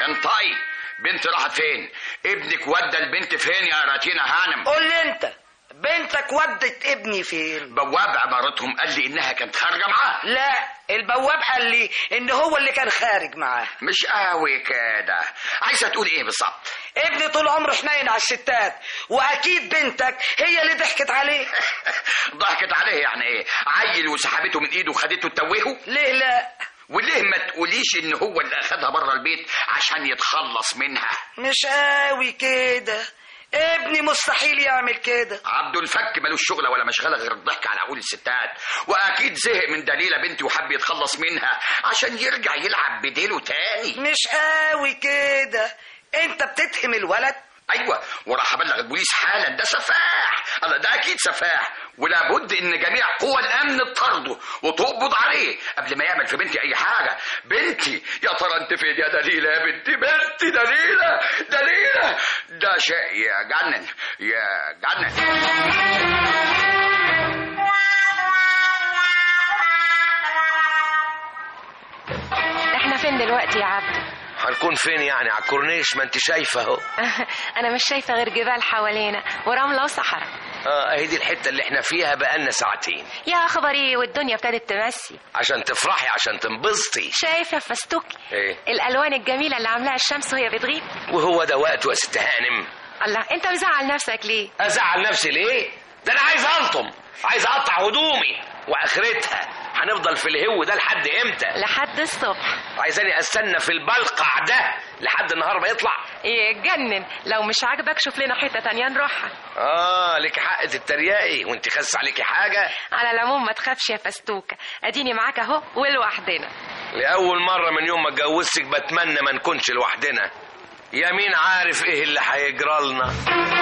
انطقي. بنت راحت فين؟ ابنك ودى البنت فين يا راتينا هانم؟ قول لي انت، بنتك ودت ابني فين؟ بواب عمارتهم قال لي انها كانت خارجه معاه. لا، البواب قال لي ان هو اللي كان خارج معاه. مش قوي كده. عايزه تقول ايه بالظبط؟ ابني طول عمره حنين على الستات، واكيد بنتك هي اللي ضحكت عليه. ضحكت عليه يعني ايه؟ عيل وسحبته من ايده وخدته تتوهه؟ ليه لا؟ وليه ما تقوليش ان هو اللي اخدها بره البيت عشان يتخلص منها؟ مش قوي كده، ابني مستحيل يعمل كده. عبده الفك ملوش شغله ولا مشغله غير الضحك على عقول الستات، واكيد زهق من دليله بنتي وحب يتخلص منها عشان يرجع يلعب بديله تاني. مش قوي كده، انت بتتهم الولد. ايوه، وراح ابلغ البوليس حالا. ده سفاح، الله ده اكيد سفاح، ولا بد ان جميع قوى الامن تطرده وتقبض عليه قبل ما يعمل في بنتي اي حاجه. بنتي يا ترى انت فين يا دليله؟ يا بنتي بنتي دليله دليله، ده شيء يجنن يجنن. احنا فين دلوقتي يا عبد؟ هنكون فين يعني؟ على الكورنيش، ما انت شايفه اهو. انا مش شايفه غير جبال حوالينا ورمله وصحراء. اه اهي دي الحته اللي احنا فيها بقالنا ساعتين. يا خبر ايه، والدنيا ابتدت تمسي. عشان تفرحي، عشان تنبسطي. شايفه فستوكي ايه الالوان الجميله اللي عاملاها الشمس وهي بتغيب؟ وهو ده وقته يا ست هانم؟ الله، انت مزعل نفسك ليه؟ ازعل نفسي ليه؟ ده انا عايز الطم، عايز اقطع هدومي، واخرتها هنفضل في الهو ده لحد امتى؟ لحد الصبح. عايزاني استنى في البلقع ده لحد النهار ما يطلع؟ يتجنن، لو مش عاجبك شوف لنا حته تانية نروحها. اه لك حق تتريقي وانت خس عليكي حاجه. على العموم ما تخافش يا فستوكه، اديني معاك اهو ولوحدنا. لاول مره من يوم ما اتجوزتك بتمنى ما نكونش لوحدنا. يا مين عارف ايه اللي هيجرى لنا.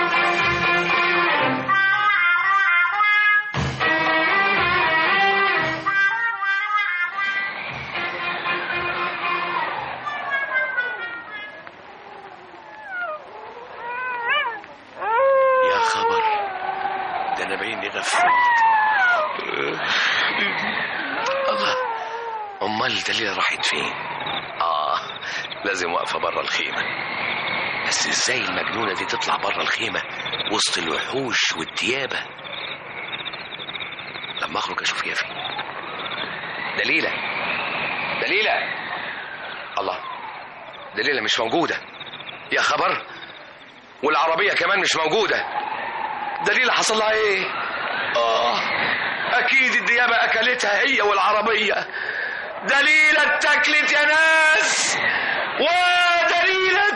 الله، امال دليلة راحت فين؟ اه لازم واقفه بره الخيمه. بس ازاي المجنونه دي تطلع بره الخيمه وسط الوحوش والديابه؟ لما اخرج اشوف هي فين. دليلة دليلة، الله دليلة مش موجوده. يا خبر، والعربيه كمان مش موجوده. دليلة حصل لها ايه؟ اه اكيد الديابه اكلتها هي والعربيه. دليلة اتاكلت يا ناس، ودليلة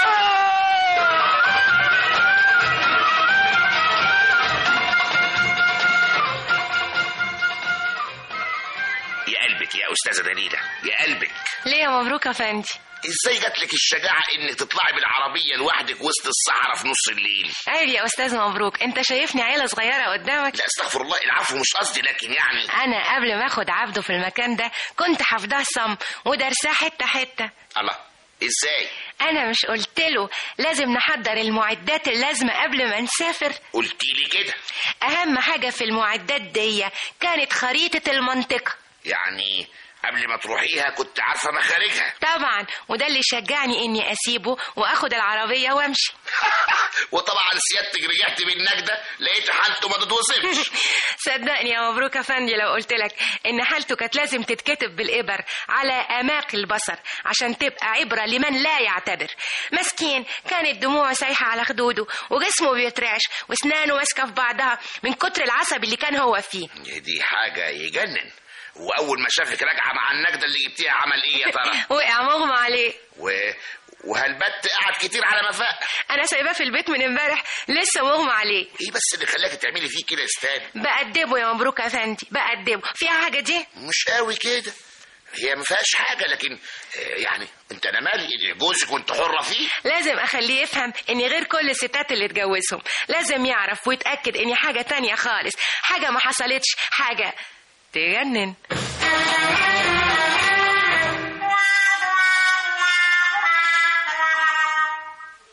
يا قلبك يا استاذه دليلة، يا قلبك. ليه يا مبروك يا فندي؟ ازاي جات لك الشجاعه انك تطلعي بالعربيه لوحدك وسط الصحراء في نص الليل؟ عيب يا استاذ مبروك، انت شايفني عيله صغيره قدامك؟ لا استغفر الله، العفو مش قصدي، لكن يعني انا قبل ما اخد عبده في المكان ده كنت حافظاه صم ودرساه حته حته. الله، ازاي؟ انا مش قلت له لازم نحضر المعدات اللازمه قبل ما نسافر؟ قلتي لي كده. اهم حاجه في المعدات دي كانت خريطه المنطقه. يعني قبل ما تروحيها كنت عارفه مخارجها؟ طبعا، وده اللي شجعني اني اسيبه واخد العربيه وامشي. وطبعا سيادتك رجعت بالنجده لقيت حالته ما تتوصفش. صدقني يا مبروك يا فندي لو قلت لك ان حالته كانت لازم تتكتب بالابر على اماق البصر عشان تبقى عبره لمن لا يعتبر. مسكين، كانت دموعه سايحه على خدوده وجسمه بيترعش واسنانه ماسكه في بعضها من كتر العصب اللي كان هو فيه. دي حاجه يجنن. واول ما شافك راجعه مع النجده اللي جبتيها عمل ايه يا ترى؟ وقع مغمى عليه. و... وهالبت قعد كتير على ما فاق؟ انا سايباه في البيت من امبارح لسه مغمى عليه. ايه بس اللي خلاكي تعملي فيه كده يا استاذ؟ بأدبه يا مبروك يا فندي، بأدبه. فيها حاجه دي؟ مش قوي كده، هي ما فيهاش حاجه، لكن يعني انت انا مالي، جوزك وانت حره فيه. لازم اخليه يفهم اني غير كل الستات اللي اتجوزهم. لازم يعرف ويتاكد اني حاجه تانية خالص، حاجه ما حصلتش، حاجه تجنن.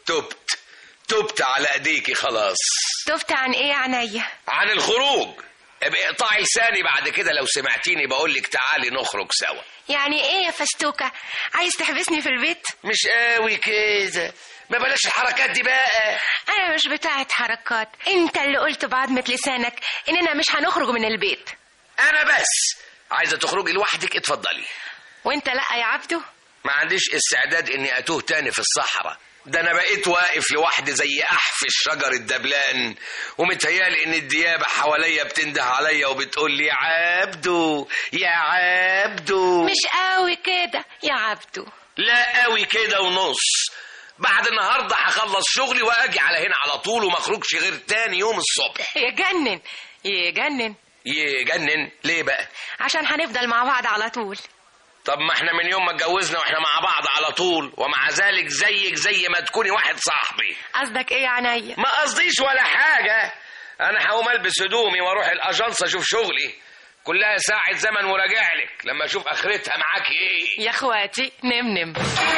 تبت تبت على ايديكي خلاص. تبت عن ايه يا عينيا؟ عن الخروج. ابقى اقطعي لساني بعد كده لو سمعتيني بقول لك تعالي نخرج سوا. يعني ايه يا فستوكة؟ عايز تحبسني في البيت؟ مش قوي كده، ما بلاش الحركات دي بقى. انا مش بتاعت حركات، انت اللي قلت بعضمة لسانك اننا مش هنخرج من البيت. انا بس عايزه تخرجي لوحدك اتفضلي. وانت لا يا عبدو؟ ما عنديش استعداد اني اتوه تاني في الصحراء، ده انا بقيت واقف لوحدي زي احف الشجر الدبلان، ومتهيالي ان الديابه حواليا بتنده عليا وبتقول لي يا عبدو يا عبدو. مش قوي كده يا عبدو. لا قوي كده ونص. بعد النهارده هخلص شغلي واجي على هنا على طول وما اخرجش غير تاني يوم الصبح. يجنن يجنن يجنن. ليه بقى؟ عشان هنفضل مع بعض على طول. طب ما احنا من يوم ما اتجوزنا واحنا مع بعض على طول، ومع ذلك زيك زي ما تكوني واحد صاحبي. قصدك ايه يا عينيا؟ ما قصديش ولا حاجه، انا هقوم البس هدومي واروح الاجنس اشوف شغلي، كلها ساعه زمن وراجع لك لما اشوف اخرتها معاكي ايه. يا اخواتي نمنم.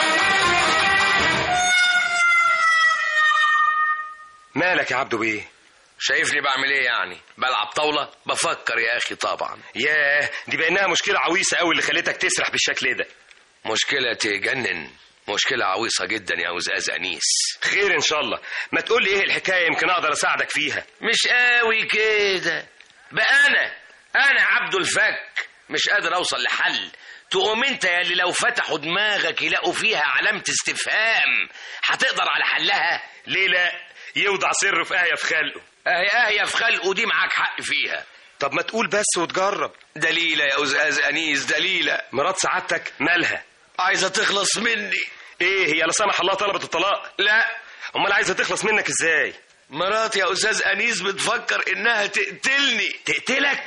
مالك يا عبدو بيه؟ شايفني بعمل ايه يعني؟ بلعب طاوله؟ بفكر يا اخي طبعا. ياه، دي بانها مشكله عويصه قوي اللي خلتك تسرح بالشكل ده. مشكله تجنن، مشكله عويصه جدا يا استاذ انيس. خير ان شاء الله، ما تقول لي ايه الحكايه يمكن اقدر اساعدك فيها. مش قوي كده بقى، انا انا عبدو الفك مش قادر اوصل لحل، تقوم انت يا اللي لو فتحوا دماغك يلاقوا فيها علامه استفهام هتقدر على حلها. ليه لا؟ يوضع سر في آية في خلقه. اهي اهي في خلقه دي معاك حق فيها. طب ما تقول بس وتجرب. دليلة يا أستاذ أنيس، دليلة. مرات سعادتك مالها؟ عايزة تخلص مني. ايه هي لا سمح الله طلبت الطلاق؟ لا. امال عايزة تخلص منك ازاي؟ مرات يا أستاذ أنيس بتفكر إنها تقتلني. تقتلك؟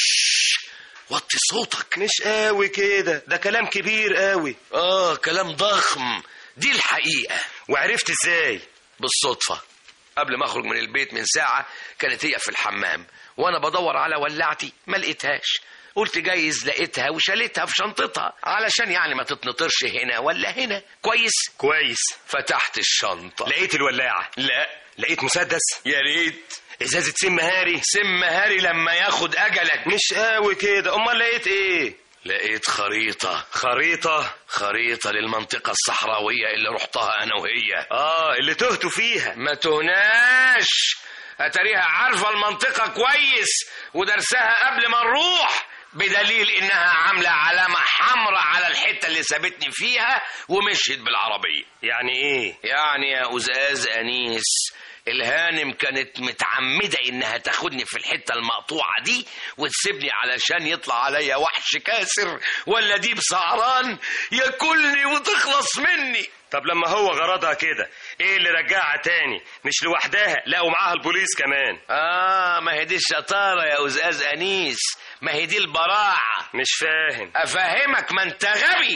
وطي صوتك. مش قوي كده، ده كلام كبير قوي. اه كلام ضخم، دي الحقيقة. وعرفت ازاي؟ بالصدفة، قبل ما اخرج من البيت من ساعة كانت هي في الحمام وانا بدور على ولعتي ما لقيتهاش، قلت جايز لقيتها وشالتها في شنطتها علشان يعني ما تتنطرش هنا ولا هنا. كويس كويس. فتحت الشنطة لقيت الولاعة؟ لا. لقيت مسدس؟ يا ريت. ازازة سم هاري؟ سم هاري لما ياخد اجلك. مش قوي كده، امال لقيت ايه؟ لقيت خريطة. خريطة؟ خريطة للمنطقة الصحراوية اللي رحتها أنا وهي. آه اللي تهتوا فيها. ما تهناش، أتريها عارفة المنطقة كويس ودرسها قبل ما نروح، بدليل إنها عاملة علامة حمراء على الحتة اللي سابتني فيها ومشيت بالعربية. يعني إيه؟ يعني يا أستاذ أنيس الهانم كانت متعمدة انها تاخدني في الحتة المقطوعة دي وتسيبني علشان يطلع عليا وحش كاسر ولا ديب سعران ياكلني وتخلص مني. طب لما هو غرضها كده ايه اللي رجعها تاني؟ مش لوحدها، لا ومعاها البوليس كمان. اه ما هي دي الشطارة يا استاذ انيس، ما هي دي البراعة. مش فاهم. افهمك، ما انت غبي.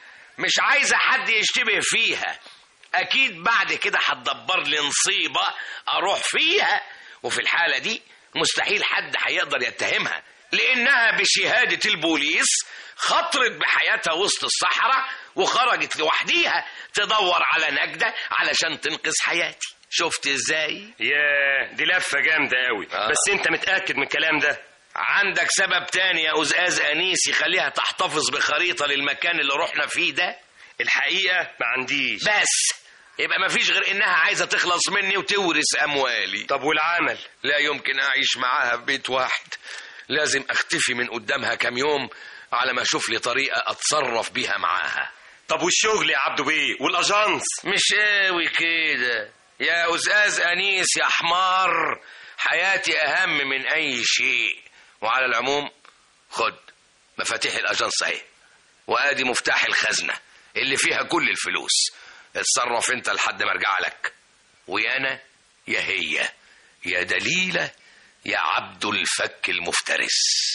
مش عايزة حد يشتبه فيها، اكيد بعد كده هتدبر لي نصيبة اروح فيها، وفي الحالة دي مستحيل حد هيقدر يتهمها لانها بشهادة البوليس خطرت بحياتها وسط الصحراء وخرجت لوحديها تدور على نجدة علشان تنقذ حياتي. شفت ازاي؟ ياه دي لفة جامدة قوي. آه. بس انت متأكد من الكلام ده؟ عندك سبب تاني يا أستاذ أنيس يخليها تحتفظ بخريطة للمكان اللي رحنا فيه ده؟ الحقيقة ما عنديش. بس يبقى ما فيش غير انها عايزة تخلص مني وتورث اموالي. طب والعمل؟ لا يمكن اعيش معاها في بيت واحد، لازم اختفي من قدامها كام يوم على ما اشوف لي طريقة اتصرف بيها معاها. طب والشغل يا عبدو بيه والاجانس؟ مش قوي كده يا استاذ انيس يا حمار، حياتي اهم من اي شيء. وعلى العموم خد مفاتيح الاجانس اهي، وادي مفتاح الخزنة اللي فيها كل الفلوس، اتصرف انت لحد ما ارجع لك. ويا انا يا هي يا دليلة يا عبد الفك المفترس.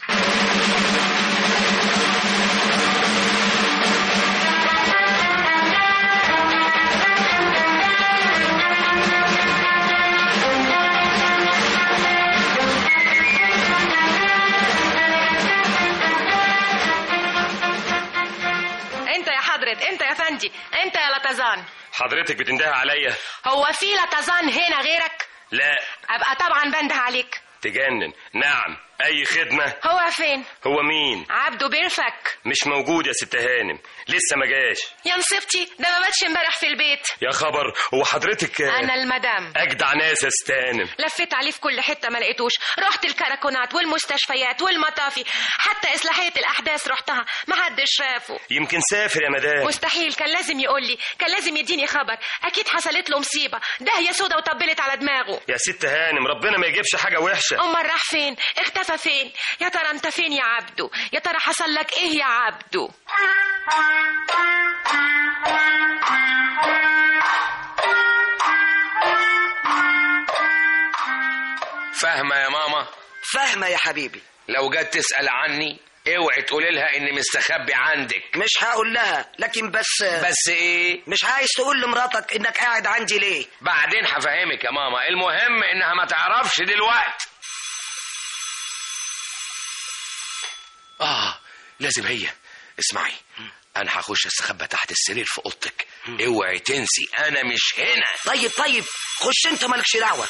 انت يا فندي، انت يا لطزان. حضرتك بتنده عليا؟ هو في لطزان هنا غيرك؟ لا. ابقى طبعا بنده عليك. تجنن. نعم، اي خدمه. هو فين؟ هو مين؟ عبده بيرفك. مش موجود يا ست هانم، لسه ما جاش. يا نصيبتي، ده ما ماتش امبارح في البيت. يا خبر، هو حضرتك؟ انا المدام. اجدع ناس يا ست هانم. لفيت عليه في كل حته ما لقيتوش، رحت الكراكونات والمستشفيات والمطافي، حتى اصلاحيه الاحداث رحتها، ما حدش شافه. يمكن سافر يا مدام. مستحيل، كان لازم يقول لي، كان لازم يديني خبر، اكيد حصلت له مصيبه، داهيه سودا وطبلت على دماغه. يا ست هانم، ربنا ما يجيبش حاجه وحشه. امال راح فين؟ اختفى فين؟ يا ترى انت فين يا عبده؟ يا ترى حصل لك ايه يا عبده؟ فاهمه يا ماما؟ فاهمه يا حبيبي. لو جت تسال عني اوعي تقولي لها اني مستخبي عندك. مش هقول لها، لكن بس بس ايه؟ مش عايز تقول لمراتك انك قاعد عندي ليه؟ بعدين هفهمك يا ماما، المهم انها ما تعرفش دلوقتي. اه لازم هي. اسمعي، انا هخش استخبى تحت السرير في اوضتك، اوعي تنسي انا مش هنا. طيب طيب، خش انت، مالكش دعوه.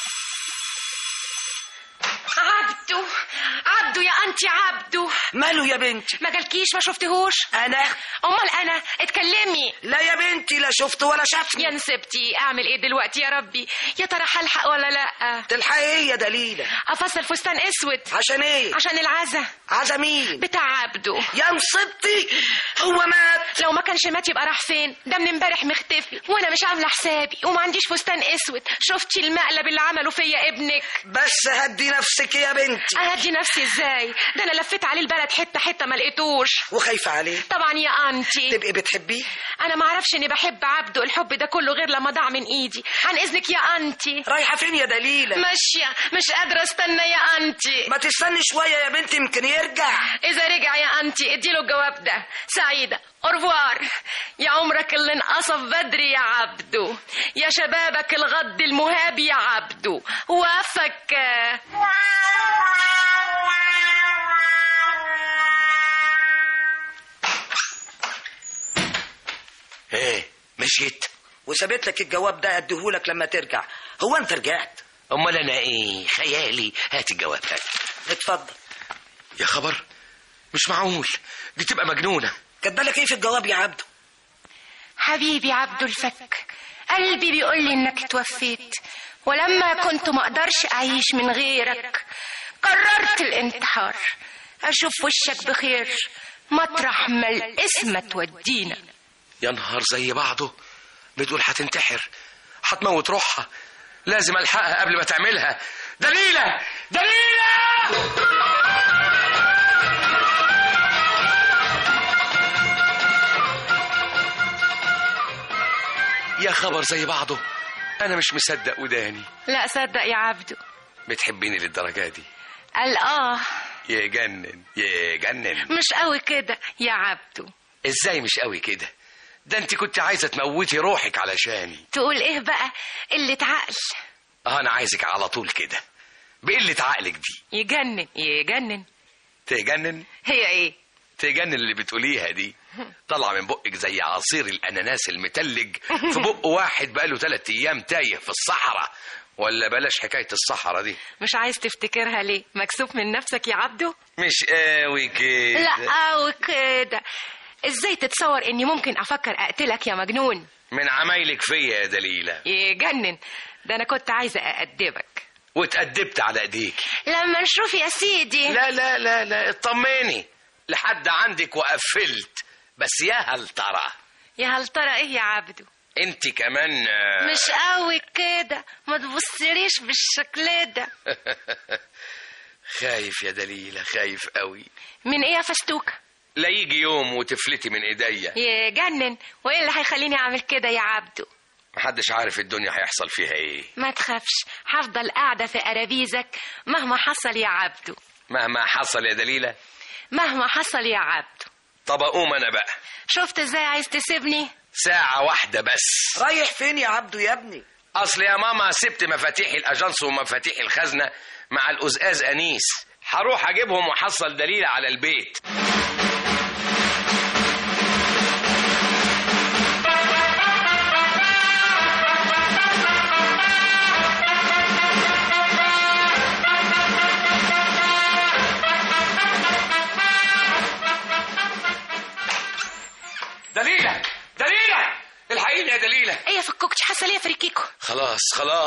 عبده عبده يا انتي عبده. ماله يا بنتي؟ ما جالكيش؟ ما شفتهوش؟ انا؟ امال انا؟ اتكلمي. لا يا بنتي، لا شفته ولا شافني. يا نسبتي، اعمل ايه دلوقتي يا ربي؟ يا ترى هلحق ولا لا؟ تلحقي ايه يا دليله؟ افصل فستان اسود. عشان ايه؟ عشان العزا. عزا مين؟ بتاع عبده. يا نصيبتي، هو مات؟ لو ما كانش مات يبقى راح فين؟ ده من امبارح مختفي، وانا مش عامله حسابي، وما عنديش فستان اسود. شفتي المقلب اللي عمله فيا ابنك؟ بس هدي نفسك يا بنتي. اهدي نفسي ازاي؟ ده انا لفيت عليه البلد حته حته ما لقيتوش. وخايفه عليه؟ طبعا يا انتي. تبقي بتحبيه؟ انا ما اعرفش اني بحب عبده الحب ده كله غير لما ضاع من ايدي. عن اذنك يا انتي. رايحه فين يا دليله؟ ماشيه، مش قادره استنى يا انتي. ما تستني شويه يا بنتي، يمكن يرجع. اذا رجع يا انتي اديله الجواب ده. سعيده، اورفوار. يا عمرك اللي انقصف بدري يا عبده، يا شبابك الغض المهاب يا عبده، وافك. ايه مشيت وسابت لك الجواب ده اديهولك لما ترجع. هو انت رجعت؟ امال انا ايه؟ خيالي. هات الجواب ده. اتفضل. يا خبر، مش معقول، دي تبقى مجنونه. كاتبالك ايه في الجواب يا عبده؟ حبيبي عبده الفك، قلبي بيقول لي انك توفيت، ولما كنت ما اقدرش اعيش من غيرك قررت الانتحار. اشوف وشك بخير مطرح ما الاسم تودينا. يا نهار زي بعضه، بتقول هتنتحر، هتموت روحها، لازم الحقها قبل ما تعملها. دليله دليله. يا خبر زي بعضه، انا مش مصدق وداني. لا صدق يا عبده. بتحبيني للدرجه دي؟ قال اه. يجنن يجنن. مش قوي كده يا عبده. ازاي مش قوي كده؟ ده انت كنت عايزه تموتي روحك علشاني. تقول ايه بقى؟ قلة عقل. اه انا عايزك على طول كده، بقلة عقلك دي. يجنن يجنن. تجنن؟ هي ايه؟ تجنن اللي بتقوليها دي، طالعه من بقك زي عصير الاناناس المتلج في بق واحد بقاله ثلاث ايام تايه في الصحراء. ولا بلاش حكايه الصحراء دي. مش عايز تفتكرها ليه؟ مكسوف من نفسك يا عبده؟ مش قوي كده. لا قوي كده. ازاي تتصور اني ممكن افكر اقتلك يا مجنون؟ من عمايلك فيا يا دليله. يجنن، ده انا كنت عايزه اادبك. واتأدبت على ايديك. لما نشوف يا سيدي. لا لا لا لا اطمني، لحد عندك وقفلت. بس يا هل ترى. يا هل ترى ايه يا عبده؟ انت كمان مش قوي كده، ما تبصليش بالشكل ده. خايف يا دليله، خايف قوي. من ايه يا فستوكه؟ لا يجي يوم وتفلتي من ايديا. يجنن، وايه اللي هيخليني اعمل كده يا عبده؟ محدش عارف الدنيا هيحصل فيها ايه. ما تخافش، هفضل قاعده في قرابيزك مهما حصل يا عبده. مهما حصل يا دليله؟ مهما حصل يا عبده. طب اقوم انا بقى. شفت ازاي عايز تسيبني؟ ساعه واحده بس. رايح فين يا عبده يا ابني؟ اصل يا ماما سبت مفاتيح الاجانس ومفاتيح الخزنه مع الأزاز انيس، هروح اجيبهم واحصل دليله على البيت.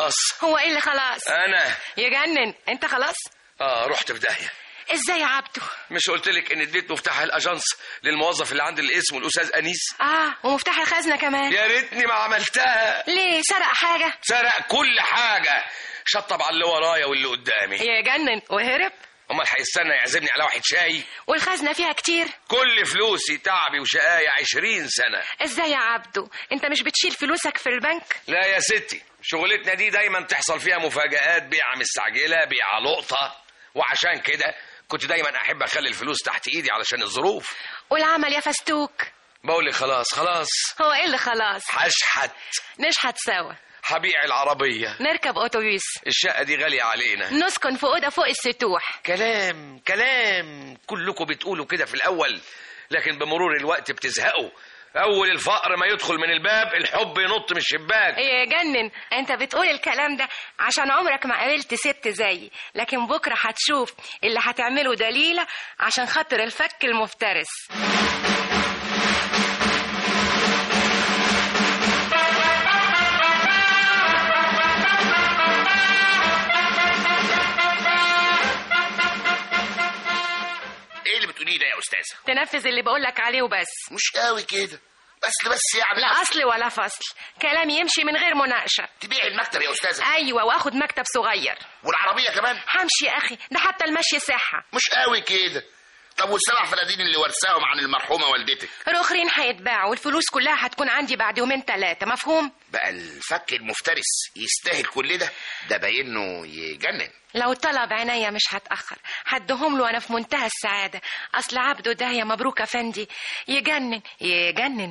خلاص. هو ايه اللي خلاص؟ انا يجنن، انت خلاص؟ اه رحت في داهيه. ازاي يا عبده؟ مش قلت لك ان اديت مفتاح الاجانس للموظف اللي عند الاسم الاستاذ انيس؟ اه ومفتاح الخزنه كمان. يا ريتني ما عملتها. ليه؟ سرق حاجه؟ سرق كل حاجه، شطب على اللي ورايا واللي قدامي. يجنن وهرب. امال هيستنى يعزمني على واحد شاي؟ والخزنه فيها كتير؟ كل فلوسي تعبي وشقايا عشرين سنه. ازاي يا عبده؟ انت مش بتشيل فلوسك في البنك؟ لا يا ستي، شغلتنا دي دايما تحصل فيها مفاجآت، بيعة مستعجله، بيعة لقطه، وعشان كده كنت دايما احب اخلي الفلوس تحت ايدي علشان الظروف. والعمل يا فستوك؟ بقول لك خلاص خلاص. هو ايه اللي خلاص؟ هشحت. نشحت سوا. هبيع العربيه. نركب اتوبيس. الشقه دي غاليه علينا. نسكن في اوضه فوق السطوح. كلام كلام كلكم بتقولوا كده في الاول، لكن بمرور الوقت بتزهقوا. اول الفقر ما يدخل من الباب الحب ينط من الشباك. ايه يجنن، انت بتقول الكلام ده عشان عمرك ما قابلت ست زيي، لكن بكره هتشوف اللي هتعمله دليله عشان خاطر الفك المفترس. ايه اللي بتقوليه ده يا استاذه؟ تنفذ اللي بقولك عليه وبس. مش قوي كده، بس بس يعني لا اصل ولا فصل، كلام يمشي من غير مناقشه. تبيع المكتب يا استاذه؟ ايوه، واخد مكتب صغير. والعربيه كمان؟ همشي يا اخي، ده حتى المشي صحه. مش قوي كده. طب والسبع فلادين اللي ورثاهم عن المرحومه والدتك؟ الاخرين هيتباعوا والفلوس كلها هتكون عندي بعد يومين ثلاثه، مفهوم؟ بقى الفك المفترس يستاهل كل ده؟ ده باين انه يجنن. لو طلب عينيا مش هتاخر، هدهم له وانا في منتهى السعاده. اصل عبده ده يا مبروك افندي يجنن يجنن.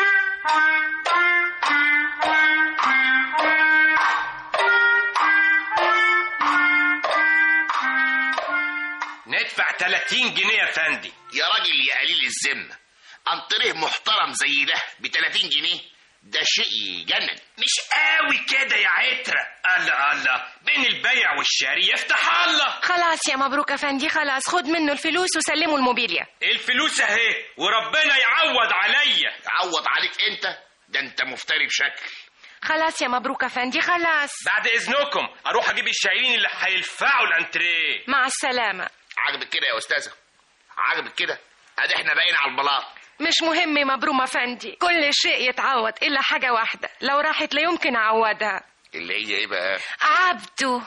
ندفع تلاتين جنيه يا فندي. يا راجل يا قليل الذمه، انطريه محترم زي ده ب تلاتين جنيه؟ ده شيء يجنن. مش قوي كده يا عترة. الله الله، بين البيع والشاري يفتح الله. خلاص يا مبروك افندي، خلاص خد منه الفلوس وسلمه الموبيليا. الفلوس اهي وربنا يعوض عليا. يعوض عليك انت؟ ده انت مفتري بشكل. خلاص يا مبروك افندي خلاص. بعد اذنكم اروح اجيب الشايلين اللي هيلفعوا الانتريه. مع السلامه. عجبك كده يا استاذه؟ عجبك كده؟ ادي احنا باقيين على البلاط. مش مهم يا مبروم افندي، كل شيء يتعوض الا حاجه واحده، لو راحت لا يمكن اعوضها. اللي هي ايه بقى؟ عبده.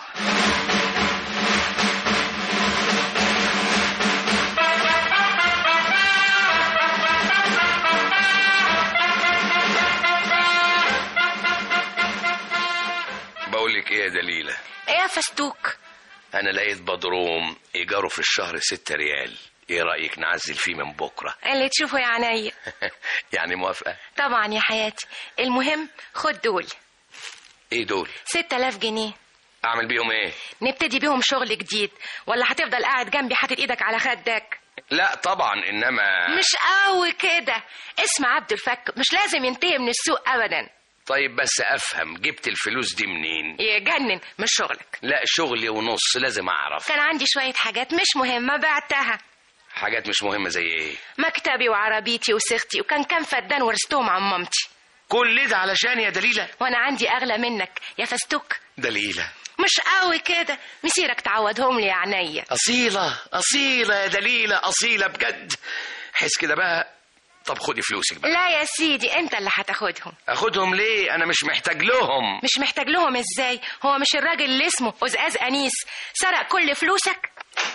بقول لك ايه يا دليله؟ ايه يا فستوك؟ انا لقيت بدروم ايجاره في الشهر ستة ريال، ايه رايك نعزل فيه من بكره؟ اللي تشوفه يا عينيا. يعني موافقه؟ طبعا يا حياتي. المهم خد دول. ايه دول؟ ستة آلاف جنيه. اعمل بيهم ايه؟ نبتدي بيهم شغل جديد، ولا هتفضل قاعد جنبي حاطط ايدك على خدك؟ لا طبعا، انما مش قوي كده. اسم عبد الفك مش لازم ينتهي من السوق ابدا. طيب بس افهم، جبت الفلوس دي منين؟ يجنن، مش شغلك. لا شغلي ونص، لازم اعرف. كان عندي شويه حاجات مش مهمه بعتها. حاجات مش مهمه زي ايه؟ مكتبي وعربيتي وسختي، وكان كام فدان ورثتهم عن مامتي. كل ده علشان يا دليله؟ وانا عندي اغلى منك يا فستوك. دليله مش قوي كده، مسيرك تعوضهم لي يا عينيا. اصيله اصيله يا دليله، اصيله بجد. حس كده بقى. طب خدي فلوسك بقى. لا يا سيدي، انت اللي هتاخدهم. اخدهم ليه؟ انا مش محتاج لهم. مش محتاج لهم ازاي؟ هو مش الراجل اللي اسمه أزاز أنيس سرق كل فلوسك؟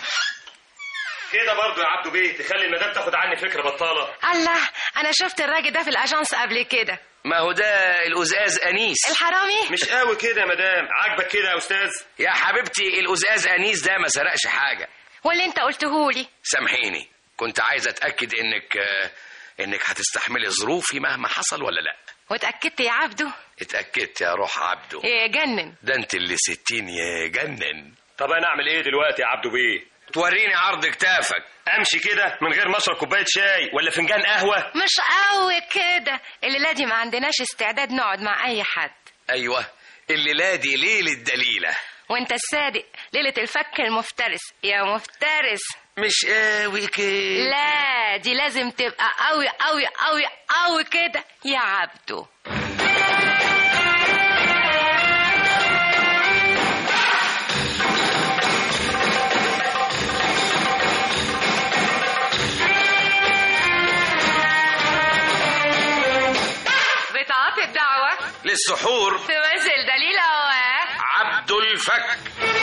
كده برضو يا عبدو بيه تخلي المدام تاخد عني فكره بطاله. الله، انا شفت الراجل ده في الاجانس قبل كده. ما هو ده الأزاز أنيس الحرامي. مش قوي كده يا مدام، عاجبك كده يا استاذ؟ يا حبيبتي الأزاز أنيس ده ما سرقش حاجه. واللي انت قلتهولي. سامحيني، كنت عايز اتاكد انك انك هتستحملي ظروفي مهما حصل ولا لا. واتاكدت يا عبدو؟ اتاكدت يا روح عبدو. يا جنن، ده انت اللي ستين يا جنن. طب انا اعمل ايه دلوقتي يا عبدو بيه؟ توريني عرض كتافك. امشي كده من غير ما اشرب كوبايه شاي ولا فنجان قهوه؟ مش قوي كده، الليله دي ما عندناش استعداد نقعد مع اي حد. ايوه، الليله دي ليله دليله، وانت الصادق ليله الفك المفترس يا مفترس. مش قوي كده. لا دي لازم تبقى قوي قوي قوي قوي كده يا عبدو. للسحور تمثل دليلة و عبد الفك.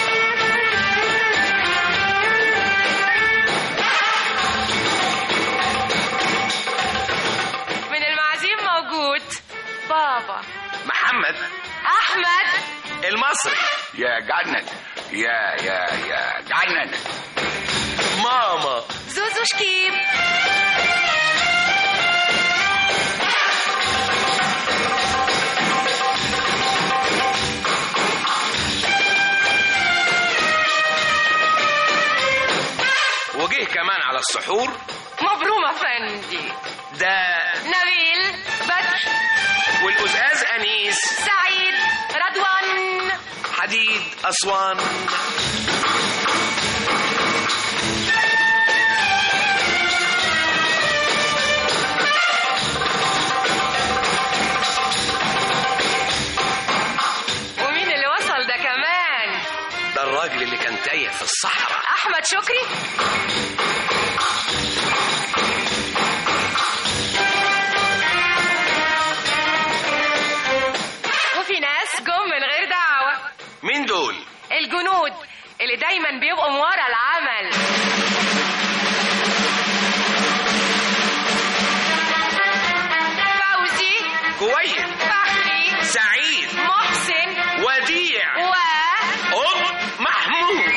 من المعازيم موجود بابا محمد أحمد المصري. يا جنن يا يا يا جنن. ماما زوزو شكيب. وجه كمان على السحور مبروم أفندي. ده نبيل بدر والأزاز أنيس سعيد رضوان حديد أسوان. ومين اللي وصل ده كمان؟ ده الراجل اللي كان تايه في الصحراء أحمد شكري. وفي ناس جم من غير دعوة. مين دول؟ الجنود اللي دايما بيبقوا من ورا العمل. فوزي كويس فخري سعيد محسن وديع و أم محمود.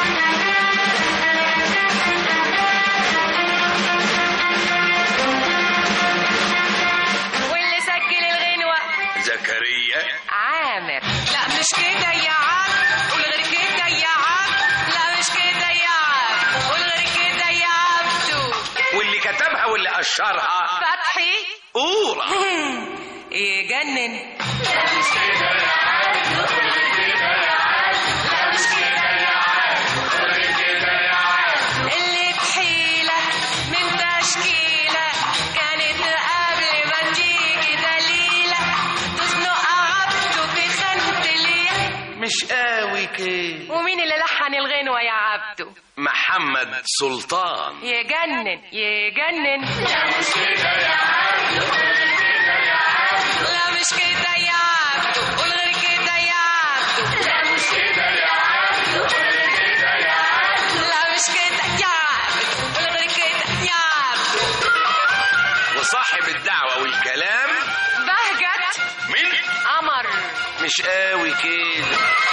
واللي سجل الغنوة زكريا عامر. لا مش كده يا عم قول غير كده يا عم. لا مش كده يا عم قول غير كده يا عبدو. واللي كتبها واللي أشرها فتحي أورا. يجنن. لا مش كده يا عم قول كده يا عم. لا مش كده يا عم قول كده يا عم. اللي تحيلة من تشكيلة كانت قبل ما تيجي دليلة تزنق عبده في خانة اليد. مش قوي كده. ومين اللي لحن الغنوة يا عبدو؟ محمد سلطان. يجنن يجنن. لا مش كده يا عم قول كده يا عم. لا مش كده يا عبده قول غير كده يا عبده. لا مش كده يا عم قول كده يا عم. لا مش كده يا عبده قول غير كده يا عبده. وصاحب الدعوة والكلام بهجت مين؟ قمر. مش قوي كده.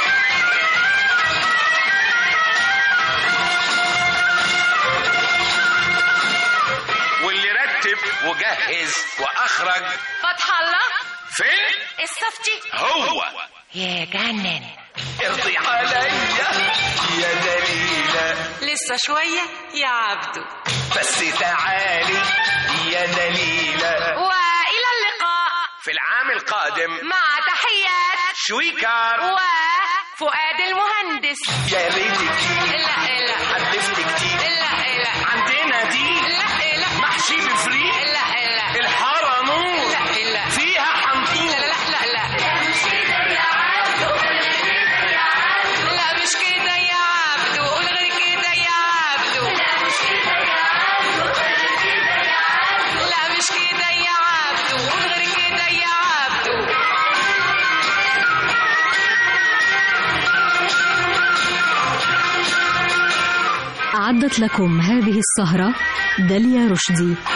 واللي رتب وجهز واخرج فتح الله فين؟ الصفتي. هو يجنن. ارضي عليا يا دليلة. لسه شوية يا عبدو. بس تعالي يا دليلة. وإلى اللقاء في العام القادم مع تحيات شويكار وفؤاد المهندس. يا ريتك لا لا حلفت كتير. لا لا عندنا دي لا لا محشي بفريق. لا لا الحارة نور لا لا فيها حنطور. لا لا لا لا مش كده يا عم قول كده يا عم. لا مش كده يا عبده قول غير كده يا عبده. لا مش كده يا عم قول كده يا عم. لا مش كده يا عبده قول غير كده يا عبده. أعدت لكم هذه السهرة داليا رشدي.